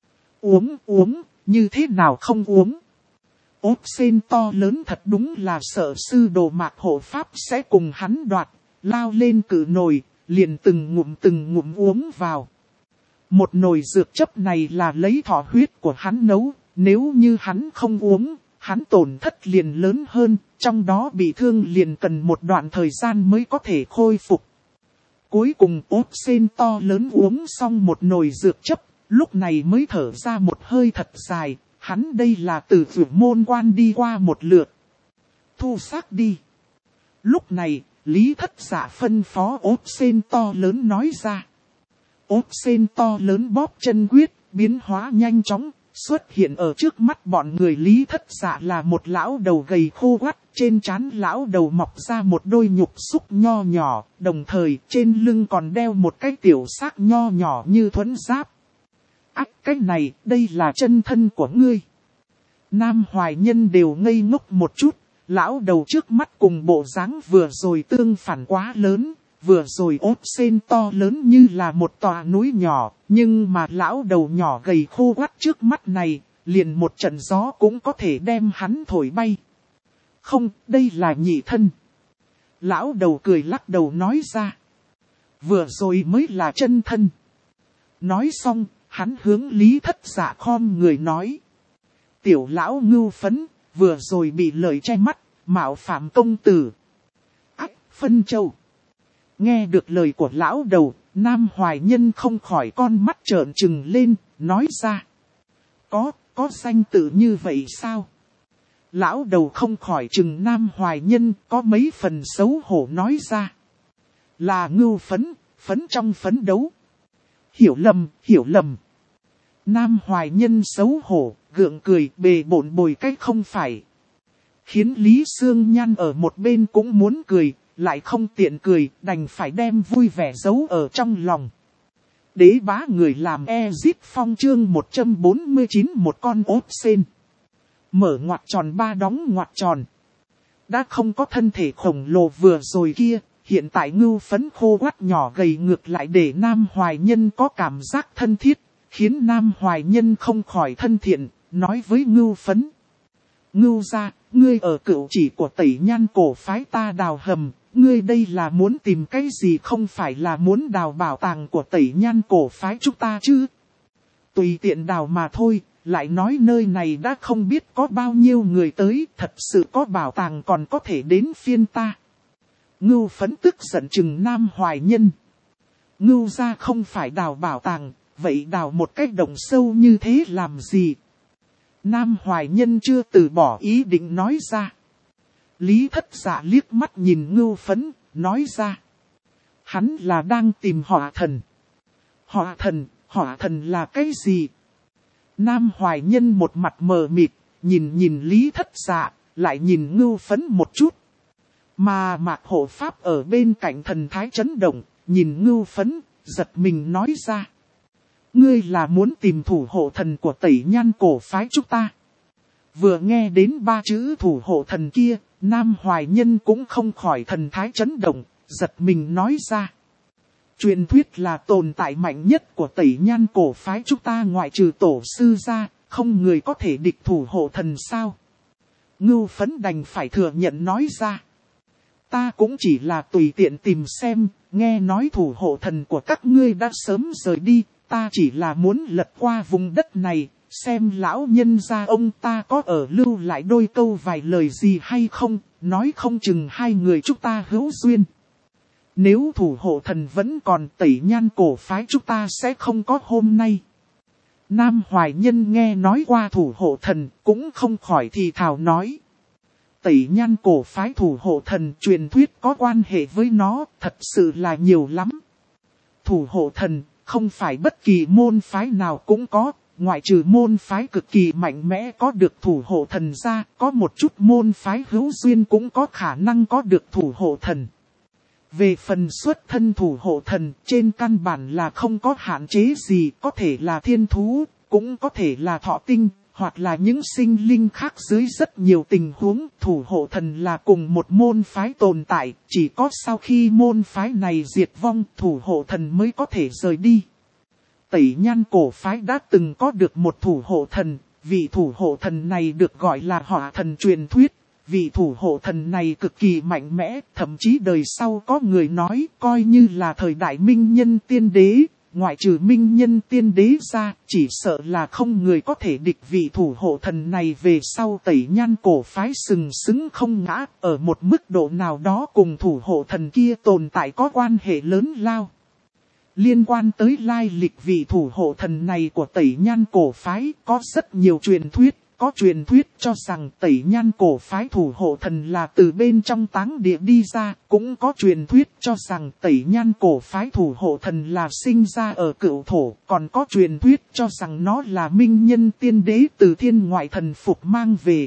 Uống, như thế nào không uống. Ốp sen to lớn thật đúng là sợ sư đồ Mạc Hộ Pháp sẽ cùng hắn đoạt, lao lên cự nồi, liền từng ngụm uống vào. Một nồi dược chấp này là lấy thọ huyết của hắn nấu, nếu như hắn không uống, hắn tổn thất liền lớn hơn, trong đó bị thương liền cần một đoạn thời gian mới có thể khôi phục. Cuối cùng ốp sen to lớn uống xong một nồi dược chấp, lúc này mới thở ra một hơi thật dài, hắn đây là từ Vượt Môn Quan đi qua một lượt. Thu xác đi. Lúc này, Lý Thất Dạ phân phó ốp sen to lớn nói ra. Ốp sen to lớn bóp chân quyết, biến hóa nhanh chóng, xuất hiện ở trước mắt bọn người. Lý Thất Dạ là một lão đầu gầy khô quắt, trên trán lão đầu mọc ra một đôi nhục xúc nho nhỏ, đồng thời trên lưng còn đeo một cái tiểu xác nho nhỏ như thuẫn giáp. Cái này, đây là chân thân của ngươi. Nam Hoài Nhân đều ngây ngốc một chút, lão đầu trước mắt cùng bộ dáng vừa rồi tương phản quá lớn, vừa rồi ốp sen to lớn như là một tòa núi nhỏ, nhưng mà lão đầu nhỏ gầy khô quắt trước mắt này, liền một trận gió cũng có thể đem hắn thổi bay. Không, đây là nhị thân. Lão đầu cười lắc đầu nói ra. Vừa rồi mới là chân thân. Nói xong, hắn hướng Lý Thất Dạ khom người nói. Tiểu lão ngưu phấn, vừa rồi bị lời che mắt, mạo phạm công tử. Ách, Phân Châu. Nghe được lời của lão đầu, Nam Hoài Nhân không khỏi con mắt trợn trừng lên, nói ra. Có danh tự như vậy sao? Lão đầu không khỏi trừng Nam Hoài Nhân, có mấy phần xấu hổ nói ra. Là ngưu phấn, phấn trong phấn đấu. Hiểu lầm. Nam Hoài Nhân xấu hổ, gượng cười bề bộn bồi cách không phải. Khiến Lý Sương Nhan ở một bên cũng muốn cười, lại không tiện cười, đành phải đem vui vẻ giấu ở trong lòng. Đế bá người làm Ezit Phong chương 149 một con ốt sên. Mở ngoặc tròn ba đóng ngoặc tròn. Đã không có thân thể khổng lồ vừa rồi kia, hiện tại ngưu phấn khô quắt nhỏ gầy ngược lại để Nam Hoài Nhân có cảm giác thân thiết, khiến Nam Hoài Nhân không khỏi thân thiện, nói với ngưu phấn. Ngưu gia, ngươi ở cựu chỉ của Tẩy Nhan cổ phái ta đào hầm, ngươi đây là muốn tìm cái gì không phải là muốn đào bảo tàng của Tẩy Nhan cổ phái chúng ta chứ? Tùy tiện đào mà thôi, lại nói nơi này đã không biết có bao nhiêu người tới, thật sự có bảo tàng còn có thể đến phiên ta. Ngưu phấn tức giận chừng Nam Hoài Nhân. Ngưu gia không phải đào bảo tàng, vậy đào một cách động sâu như thế làm gì? Nam Hoài Nhân chưa từ bỏ ý định nói ra. Lý Thất Dạ liếc mắt nhìn ngưu phấn, nói ra. Hắn là đang tìm hỏa thần. Hỏa thần là cái gì? Nam Hoài Nhân một mặt mờ mịt, nhìn Lý Thất Dạ, lại nhìn ngưu phấn một chút. Mà Mạc Hộ Pháp ở bên cạnh thần thái chấn động, nhìn ngưu phấn, giật mình nói ra. Ngươi là muốn tìm thủ hộ thần của Tẩy Nhan cổ phái chúng ta. Vừa nghe đến ba chữ thủ hộ thần kia, Nam Hoài Nhân cũng không khỏi thần thái chấn động, giật mình nói ra. Truyền thuyết là tồn tại mạnh nhất của Tẩy Nhan cổ phái chúng ta ngoại trừ tổ sư ra, không người có thể địch thủ hộ thần sao. Ngưu phấn đành phải thừa nhận nói ra. Ta cũng chỉ là tùy tiện tìm xem, nghe nói thủ hộ thần của các ngươi đã sớm rời đi, ta chỉ là muốn lật qua vùng đất này, xem lão nhân gia ông ta có ở lưu lại đôi câu vài lời gì hay không, nói không chừng hai người chúng ta hữu duyên. Nếu thủ hộ thần vẫn còn Tẩy Nhan cổ phái chúng ta sẽ không có hôm nay. Nam Hoài Nhân nghe nói qua thủ hộ thần cũng không khỏi thì thào nói. Tẩy Nhan cổ phái thủ hộ thần truyền thuyết có quan hệ với nó thật sự là nhiều lắm. Thủ hộ thần không phải bất kỳ môn phái nào cũng có, ngoại trừ môn phái cực kỳ mạnh mẽ có được thủ hộ thần ra, có một chút môn phái hữu duyên cũng có khả năng có được thủ hộ thần. Về phần xuất thân thủ hộ thần, trên căn bản là không có hạn chế gì, có thể là thiên thú, cũng có thể là thọ tinh, hoặc là những sinh linh khác dưới rất nhiều tình huống. Thủ hộ thần là cùng một môn phái tồn tại, chỉ có sau khi môn phái này diệt vong, thủ hộ thần mới có thể rời đi. Tẩy Nhan cổ phái đã từng có được một thủ hộ thần, vị thủ hộ thần này được gọi là hỏa thần truyền thuyết. Vị thủ hộ thần này cực kỳ mạnh mẽ, thậm chí đời sau có người nói coi như là thời đại minh nhân tiên đế, ngoại trừ minh nhân tiên đế ra, chỉ sợ là không người có thể địch vị thủ hộ thần này. Về sau Tẩy Nhan cổ phái sừng sững không ngã, ở một mức độ nào đó cùng thủ hộ thần kia tồn tại có quan hệ lớn lao. Liên quan tới lai lịch vị thủ hộ thần này của Tẩy Nhan cổ phái có rất nhiều truyền thuyết. Có truyền thuyết cho rằng Tẩy Nhan cổ phái thủ hộ thần là từ bên trong táng địa đi ra, cũng có truyền thuyết cho rằng Tẩy Nhan cổ phái thủ hộ thần là sinh ra ở Cựu Thổ, còn có truyền thuyết cho rằng nó là minh nhân tiên đế từ thiên ngoại thần phục mang về.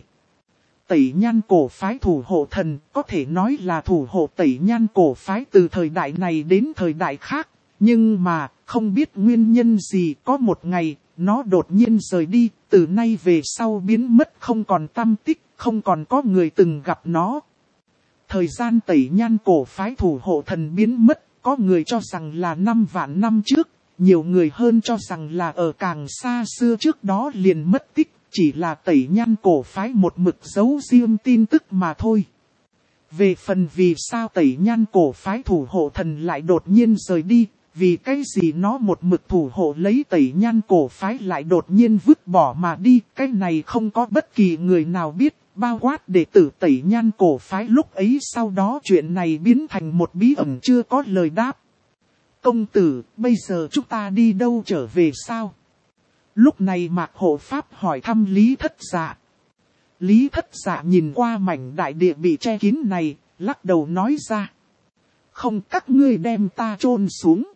Tẩy Nhan cổ phái thủ hộ thần có thể nói là thủ hộ Tẩy Nhan cổ phái từ thời đại này đến thời đại khác, nhưng mà không biết nguyên nhân gì có một ngày nó đột nhiên rời đi, từ nay về sau biến mất không còn tăm tích, không còn có người từng gặp nó. Thời gian Tẩy Nhan cổ phái thủ hộ thần biến mất, có người cho rằng là 5 vạn năm trước, nhiều người hơn cho rằng là ở càng xa xưa trước đó liền mất tích, chỉ là Tẩy Nhan cổ phái một mực giấu riêng tin tức mà thôi. Về phần vì sao Tẩy Nhan cổ phái thủ hộ thần lại đột nhiên rời đi, vì cái gì nó một mực thủ hộ lấy Tẩy Nhan cổ phái lại đột nhiên vứt bỏ mà đi, cái này không có bất kỳ người nào biết, bao quát đệ tử Tẩy Nhan cổ phái lúc ấy. Sau đó chuyện này biến thành một bí ẩn chưa có lời đáp. Công tử, bây giờ chúng ta đi đâu trở về sao? Lúc này Mạc Hộ Pháp hỏi thăm Lý Thất Dạ. Lý Thất Dạ nhìn qua mảnh đại địa bị che kín này, lắc đầu nói ra. Không, các ngươi đem ta chôn xuống.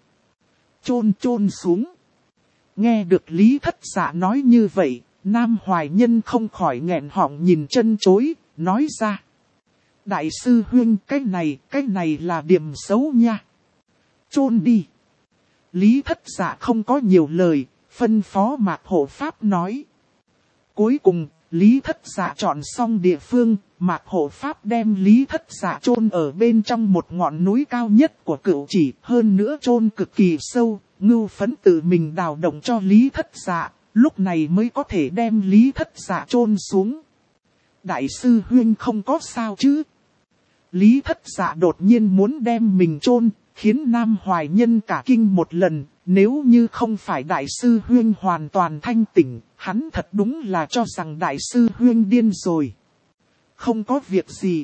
Chôn xuống. Nghe được Lý Thất Dạ nói như vậy, Nam Hoài Nhân không khỏi nghẹn họng nhìn chân chối, nói ra. Đại sư huynh, cái này là điểm xấu nha. Chôn đi. Lý Thất Dạ không có nhiều lời, phân phó Mạc Hộ Pháp nói. Cuối cùng, Lý Thất Dạ chọn xong địa phương, Mạc Hộ Pháp đem Lý Thất Dạ chôn ở bên trong một ngọn núi cao nhất của Cửu Chỉ, hơn nữa chôn cực kỳ sâu. Ngưu Phấn tự mình đào động cho Lý Thất Dạ, lúc này mới có thể đem Lý Thất Dạ chôn xuống. Đại sư huynh không có sao chứ? Lý Thất Dạ đột nhiên muốn đem mình chôn, khiến Nam Hoài Nhân cả kinh một lần. Nếu như không phải đại sư huynh hoàn toàn thanh tỉnh, hắn thật đúng là cho rằng đại sư huynh điên rồi. Không có việc gì.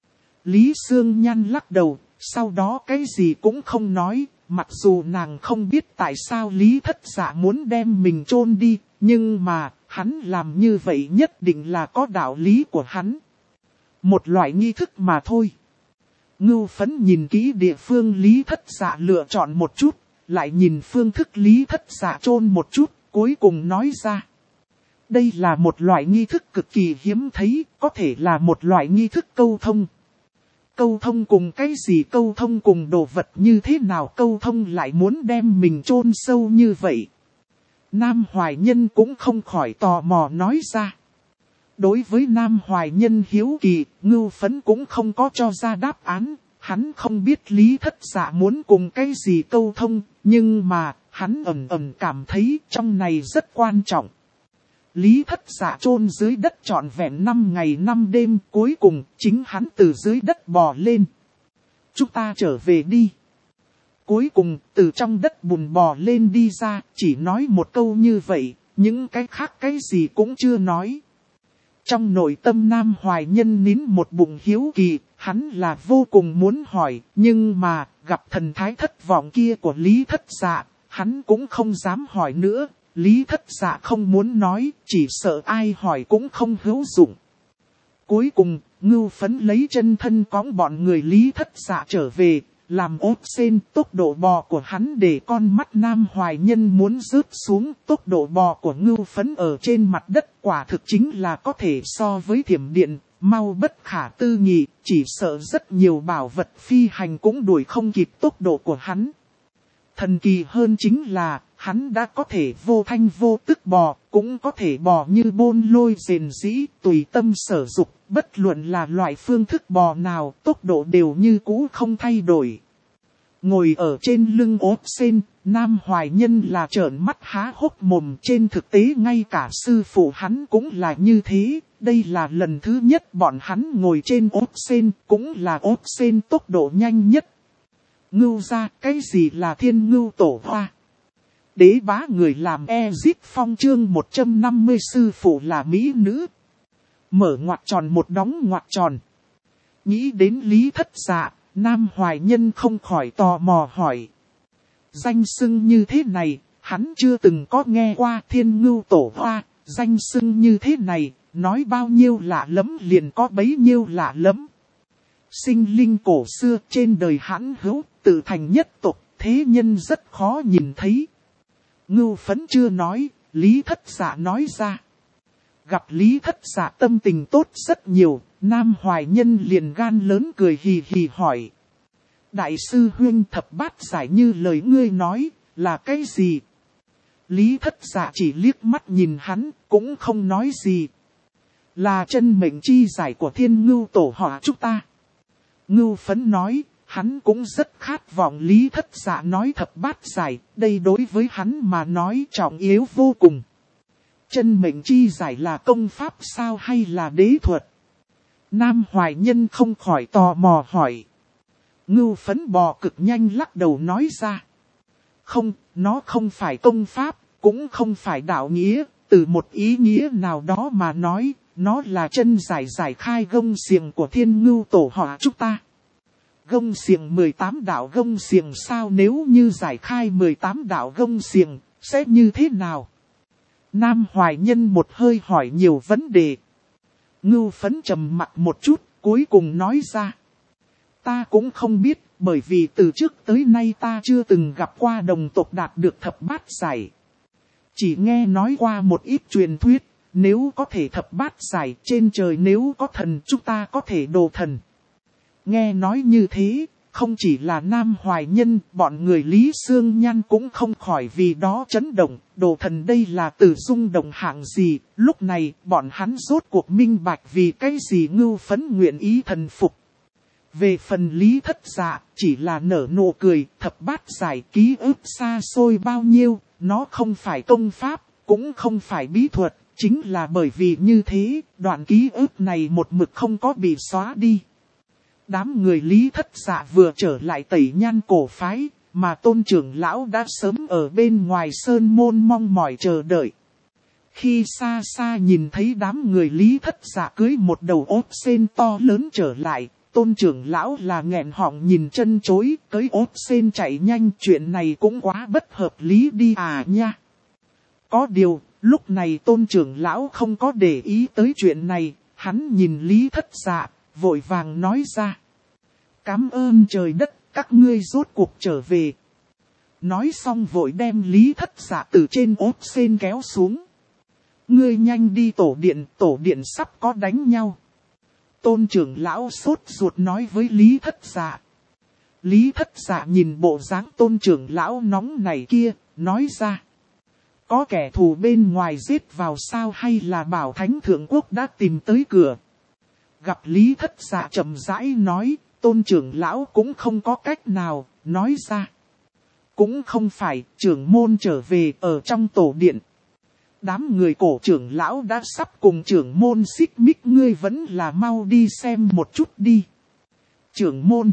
Lý Sương Nhan lắc đầu, sau đó cái gì cũng không nói. Mặc dù nàng không biết tại sao Lý Thất Dạ muốn đem mình chôn đi, nhưng mà hắn làm như vậy nhất định là có đạo lý của hắn. Một loại nghi thức mà thôi. Ngưu Phấn nhìn kỹ địa phương Lý Thất Dạ lựa chọn một chút, lại nhìn phương thức Lý Thất Dạ chôn một chút, cuối cùng nói ra. Đây là một loại nghi thức cực kỳ hiếm thấy, có thể là một loại nghi thức câu thông. Câu thông cùng cái gì, câu thông cùng đồ vật như thế nào, câu thông lại muốn đem mình chôn sâu như vậy. Nam Hoài Nhân cũng không khỏi tò mò nói ra. Đối với Nam Hoài Nhân hiếu kỳ, Ngưu Phấn cũng không có cho ra đáp án. Hắn không biết Lý Thất Dạ muốn cùng cái gì câu thông, nhưng mà hắn ẩn cảm thấy trong này rất quan trọng. Lý Thất Dạ chôn dưới đất trọn vẹn 5 ngày 5 đêm, cuối cùng chính hắn từ dưới đất bò lên. Chúng ta trở về đi. Cuối cùng từ trong đất bùn bò lên đi ra, chỉ nói một câu như vậy, những cái khác cái gì cũng chưa nói. Trong nội tâm Nam Hoài Nhân nín một bụng hiếu kỳ, hắn là vô cùng muốn hỏi, nhưng mà gặp thần thái thất vọng kia của Lý Thất Dạ, hắn cũng không dám hỏi nữa. Lý Thất Dạ không muốn nói, chỉ sợ ai hỏi cũng không hữu dụng. Cuối cùng, Ngưu Phấn lấy chân thân cõng bọn người Lý Thất Dạ trở về, làm ốp sen. Tốc độ bò của hắn để con mắt Nam Hoài Nhân muốn rớt xuống. Tốc độ bò của Ngưu Phấn ở trên mặt đất quả thực chính là có thể so với thiểm điện, mau bất khả tư nghị, chỉ sợ rất nhiều bảo vật phi hành cũng đuổi không kịp tốc độ của hắn. Thần kỳ hơn chính là, hắn đã có thể vô thanh vô tức bò, cũng có thể bò như bôn lôi rền rĩ, tùy tâm sở dục, bất luận là loại phương thức bò nào, tốc độ đều như cũ không thay đổi. Ngồi ở trên lưng ốp sen, Nam Hoài Nhân là trợn mắt há hốc mồm, trên thực tế ngay cả sư phụ hắn cũng là như thế, đây là lần thứ nhất bọn hắn ngồi trên ốp sen, cũng là ốp sen tốc độ nhanh nhất. Ngưu ra, cái gì là thiên ngưu tổ hoa? Đế bá người làm Ezip Phong chương 150 sư phụ là mỹ nữ. Mở ngoặc tròn một đóng ngoặc tròn. Nghĩ đến Lý Thất Dạ, Nam Hoài Nhân không khỏi tò mò hỏi. Danh xưng như thế này, hắn chưa từng có nghe qua thiên ngưu tổ hoa, danh xưng như thế này, nói bao nhiêu lạ lắm liền có bấy nhiêu lạ lắm. Sinh linh cổ xưa trên đời hãn hữu, tự thành nhất tộc, thế nhân rất khó nhìn thấy. Ngưu Phấn chưa nói, Lý Thất Dạ nói ra. Gặp Lý Thất Dạ tâm tình tốt rất nhiều, Nam Hoài Nhân liền gan lớn cười hì hì hỏi. Đại sư huynh thập bát giải như lời ngươi nói, là cái gì? Lý Thất Dạ chỉ liếc mắt nhìn hắn, cũng không nói gì. Là chân mệnh chi giải của thiên ngưu tổ họ chúng ta. Ngưu Phấn nói, hắn cũng rất khát vọng Lý Thất Dạ nói thập bát giải, đây đối với hắn mà nói trọng yếu vô cùng. Chân mệnh chi giải là công pháp sao hay là đế thuật? Nam Hoài Nhân không khỏi tò mò hỏi. Ngưu Phấn bò cực nhanh lắc đầu nói ra. Không, nó không phải công pháp, cũng không phải đạo nghĩa, từ một ý nghĩa nào đó mà nói, nó là chân giải khai gông xiềng của Thiên Ngưu tổ họ chúng ta. Gông xiềng 18 đạo gông xiềng sao, nếu như giải khai 18 đạo gông xiềng, sẽ như thế nào? Nam Hoài Nhân một hơi hỏi nhiều vấn đề. Ngưu Phấn trầm mặc một chút, cuối cùng nói ra. Ta cũng không biết, bởi vì từ trước tới nay ta chưa từng gặp qua đồng tộc đạt được thập bát giải. Chỉ nghe nói qua một ít truyền thuyết, nếu có thể thập bát giải trên trời, nếu có thần chúng ta có thể đồ thần. Nghe nói như thế, không chỉ là Nam Hoài Nhân, bọn người Lý Xương Nhan cũng không khỏi vì đó chấn động. Đồ thần đây là từ rung động hạng gì? Lúc này bọn hắn rốt cuộc minh bạch vì cái gì Ngưu Phấn nguyện ý thần phục. Về phần Lý Thất Dạ, chỉ là nở nụ cười, thập bát giải ký ức xa xôi bao nhiêu, nó không phải công pháp, cũng không phải bí thuật, chính là bởi vì như thế, đoạn ký ức này một mực không có bị xóa đi. Đám người Lý Thất Dạ vừa trở lại Tẩy Nhan cổ phái, mà Tôn trưởng lão đã sớm ở bên ngoài sơn môn mong mỏi chờ đợi. Khi xa xa nhìn thấy đám người Lý Thất Dạ cưới một đầu ốt sên to lớn trở lại, Tôn trưởng lão là nghẹn họng nhìn chân chối, cưới ốt sên chạy nhanh, chuyện này cũng quá bất hợp lý đi à nha. Có điều, lúc này Tôn trưởng lão không có để ý tới chuyện này, hắn nhìn Lý Thất Dạ, vội vàng nói ra. Cảm ơn trời đất, các ngươi rốt cuộc trở về. Nói xong vội đem Lý Thất Dạ từ trên ốt sên kéo xuống. Ngươi nhanh đi tổ điện sắp có đánh nhau. Tôn trưởng lão sốt ruột nói với Lý Thất Dạ. Lý Thất Dạ nhìn bộ dáng tôn trưởng lão nóng này kia, nói ra. Có kẻ thù bên ngoài giết vào sao hay là Bảo Thánh Thượng Quốc đã tìm tới cửa. Gặp Lý Thất Dạ chậm rãi nói, tôn trưởng lão cũng không có cách nào, nói ra. Cũng không phải, trưởng môn trở về ở trong tổ điện. Đám người cổ trưởng lão đã sắp cùng trưởng môn xích mích, ngươi vẫn là mau đi xem một chút đi. Trưởng môn.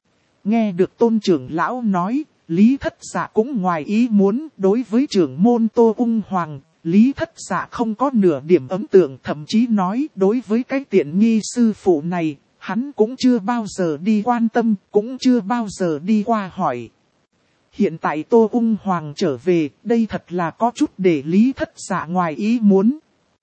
Nghe được tôn trưởng lão nói, Lý Thất Dạ cũng ngoài ý muốn. Đối với trưởng môn Tô Ung Hoàng, Lý Thất Dạ không có nửa điểm ấn tượng, thậm chí nói đối với cái tiện nghi sư phụ này, hắn cũng chưa bao giờ đi quan tâm, cũng chưa bao giờ đi qua hỏi. Hiện tại Tô Ung Hoàng trở về, đây thật là có chút để Lý Thất Dạ ngoài ý muốn.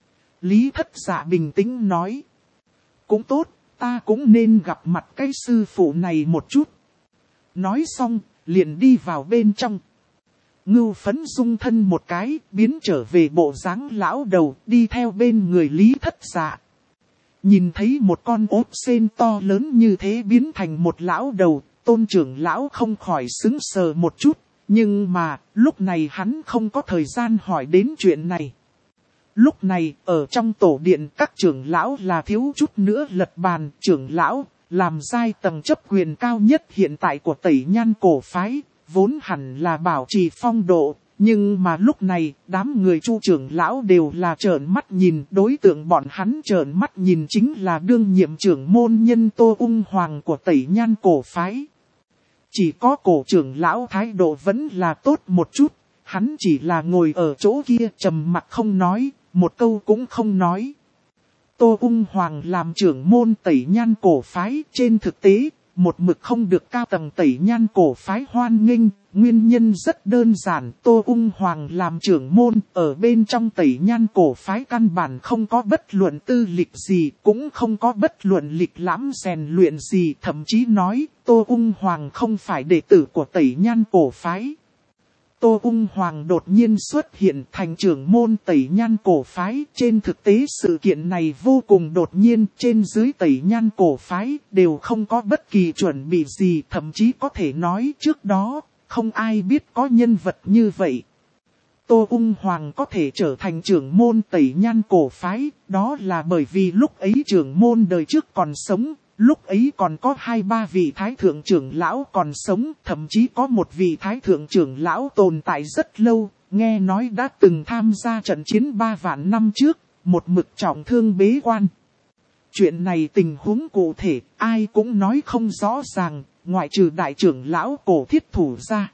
Lý Thất Dạ bình tĩnh nói. Cũng tốt, ta cũng nên gặp mặt cái sư phụ này một chút. Nói xong, liền đi vào bên trong. Ngưu Phấn rung thân một cái, biến trở về bộ dáng lão đầu, đi theo bên người Lý Thất Dạ. Nhìn thấy một con ốt sên to lớn như thế biến thành một lão đầu, tôn trưởng lão không khỏi sững sờ một chút, nhưng mà, lúc này hắn không có thời gian hỏi đến chuyện này. Lúc này, ở trong tổ điện các trưởng lão là thiếu chút nữa lật bàn, trưởng lão, làm giai tầng chấp quyền cao nhất hiện tại của Tẩy Nhan cổ phái, vốn hẳn là bảo trì phong độ. Nhưng mà lúc này, đám người Chu trưởng lão đều là trợn mắt nhìn, đối tượng bọn hắn trợn mắt nhìn chính là đương nhiệm trưởng môn nhân Tô Ung Hoàng của Tẩy Nhan cổ phái. Chỉ có cổ trưởng lão thái độ vẫn là tốt một chút, hắn chỉ là ngồi ở chỗ kia trầm mặc không nói, một câu cũng không nói. Tô Ung Hoàng làm trưởng môn Tẩy Nhan cổ phái, trên thực tế, một mực không được cao tầng Tẩy Nhan cổ phái hoan nghênh. Nguyên nhân rất đơn giản, Tô Ung Hoàng làm trưởng môn, ở bên trong Tẩy Nhan cổ phái căn bản không có bất luận tư lịch gì, cũng không có bất luận lịch lãm rèn luyện gì, thậm chí nói, Tô Ung Hoàng không phải đệ tử của Tẩy Nhan cổ phái. Tô Ung Hoàng đột nhiên xuất hiện thành trưởng môn Tẩy Nhan cổ phái, trên thực tế sự kiện này vô cùng đột nhiên, trên dưới Tẩy Nhan cổ phái đều không có bất kỳ chuẩn bị gì, thậm chí có thể nói trước đó, không ai biết có nhân vật như vậy. Tô Ung Hoàng có thể trở thành trưởng môn Tẩy Nhan cổ phái, đó là bởi vì lúc ấy trưởng môn đời trước còn sống, lúc ấy còn có 2-3 vị thái thượng trưởng lão còn sống, thậm chí có một vị thái thượng trưởng lão tồn tại rất lâu, nghe nói đã từng tham gia trận chiến 3 vạn năm trước, một mực trọng thương bế quan. Chuyện này tình huống cụ thể, ai cũng nói không rõ ràng, ngoại trừ đại trưởng lão Cổ Thiết Thủ ra.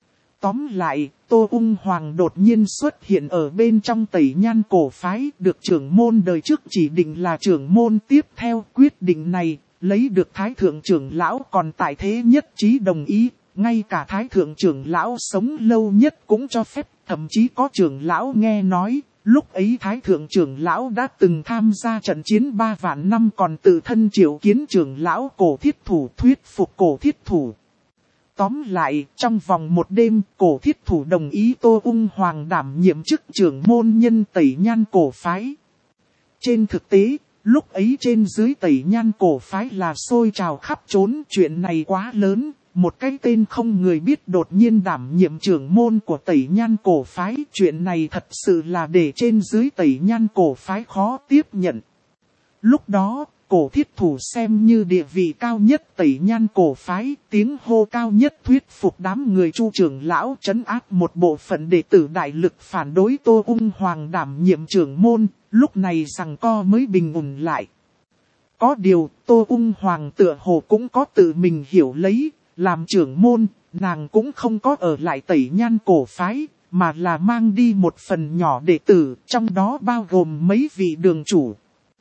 Tóm lại, Tô Ung Hoàng đột nhiên xuất hiện ở bên trong Tẩy Nhan cổ phái, được trưởng môn đời trước chỉ định là trưởng môn tiếp theo. Quyết định này, lấy được Thái Thượng trưởng lão còn tại thế nhất trí đồng ý, ngay cả Thái Thượng trưởng lão sống lâu nhất cũng cho phép, thậm chí có trưởng lão nghe nói. Lúc ấy Thái Thượng trưởng lão đã từng tham gia trận chiến 3 vạn năm còn tự thân triệu kiến trưởng lão Cổ Thiết Thủ thuyết phục Cổ Thiết Thủ. Tóm lại, trong vòng một đêm, Cổ Thiết Thủ đồng ý Tô Ung Hoàng đảm nhiệm chức trưởng môn nhân Tẩy Nhan cổ phái. Trên thực tế, lúc ấy trên dưới Tẩy Nhan cổ phái là sôi trào khắp trốn, chuyện này quá lớn. Một cái tên không người biết đột nhiên đảm nhiệm trưởng môn của Tẩy Nhan cổ phái. Chuyện này thật sự là để trên dưới Tẩy Nhan cổ phái khó tiếp nhận. Lúc đó, Cổ Thiết Thủ xem như địa vị cao nhất Tẩy Nhan cổ phái, tiếng hô cao nhất thuyết phục đám người Chu trưởng lão trấn áp một bộ phận đệ tử đại lực phản đối Tô Ung Hoàng đảm nhiệm trưởng môn, lúc này giằng co mới bình ổn lại. Có điều, Tô Ung Hoàng tựa hồ cũng có tự mình hiểu lấy. Làm trưởng môn, nàng cũng không có ở lại Tẩy Nhan cổ phái, mà là mang đi một phần nhỏ đệ tử, trong đó bao gồm mấy vị đường chủ.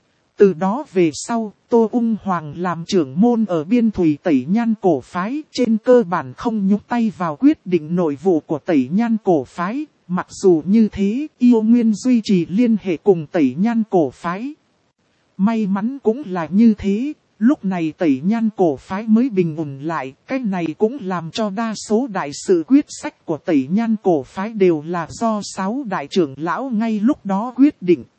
Từ đó về sau, Tô Ung Hoàng làm trưởng môn ở biên thùy Tẩy Nhan cổ phái, trên cơ bản không nhúc tay vào quyết định nội vụ của Tẩy Nhan cổ phái, mặc dù như thế, yêu nguyên duy trì liên hệ cùng Tẩy Nhan cổ phái. May mắn cũng là như thế. Lúc này Tẩy Nhan cổ phái mới bình ổn lại, cái này cũng làm cho đa số đại sự quyết sách của Tẩy Nhan cổ phái đều là do 6 đại trưởng lão ngay lúc đó quyết định.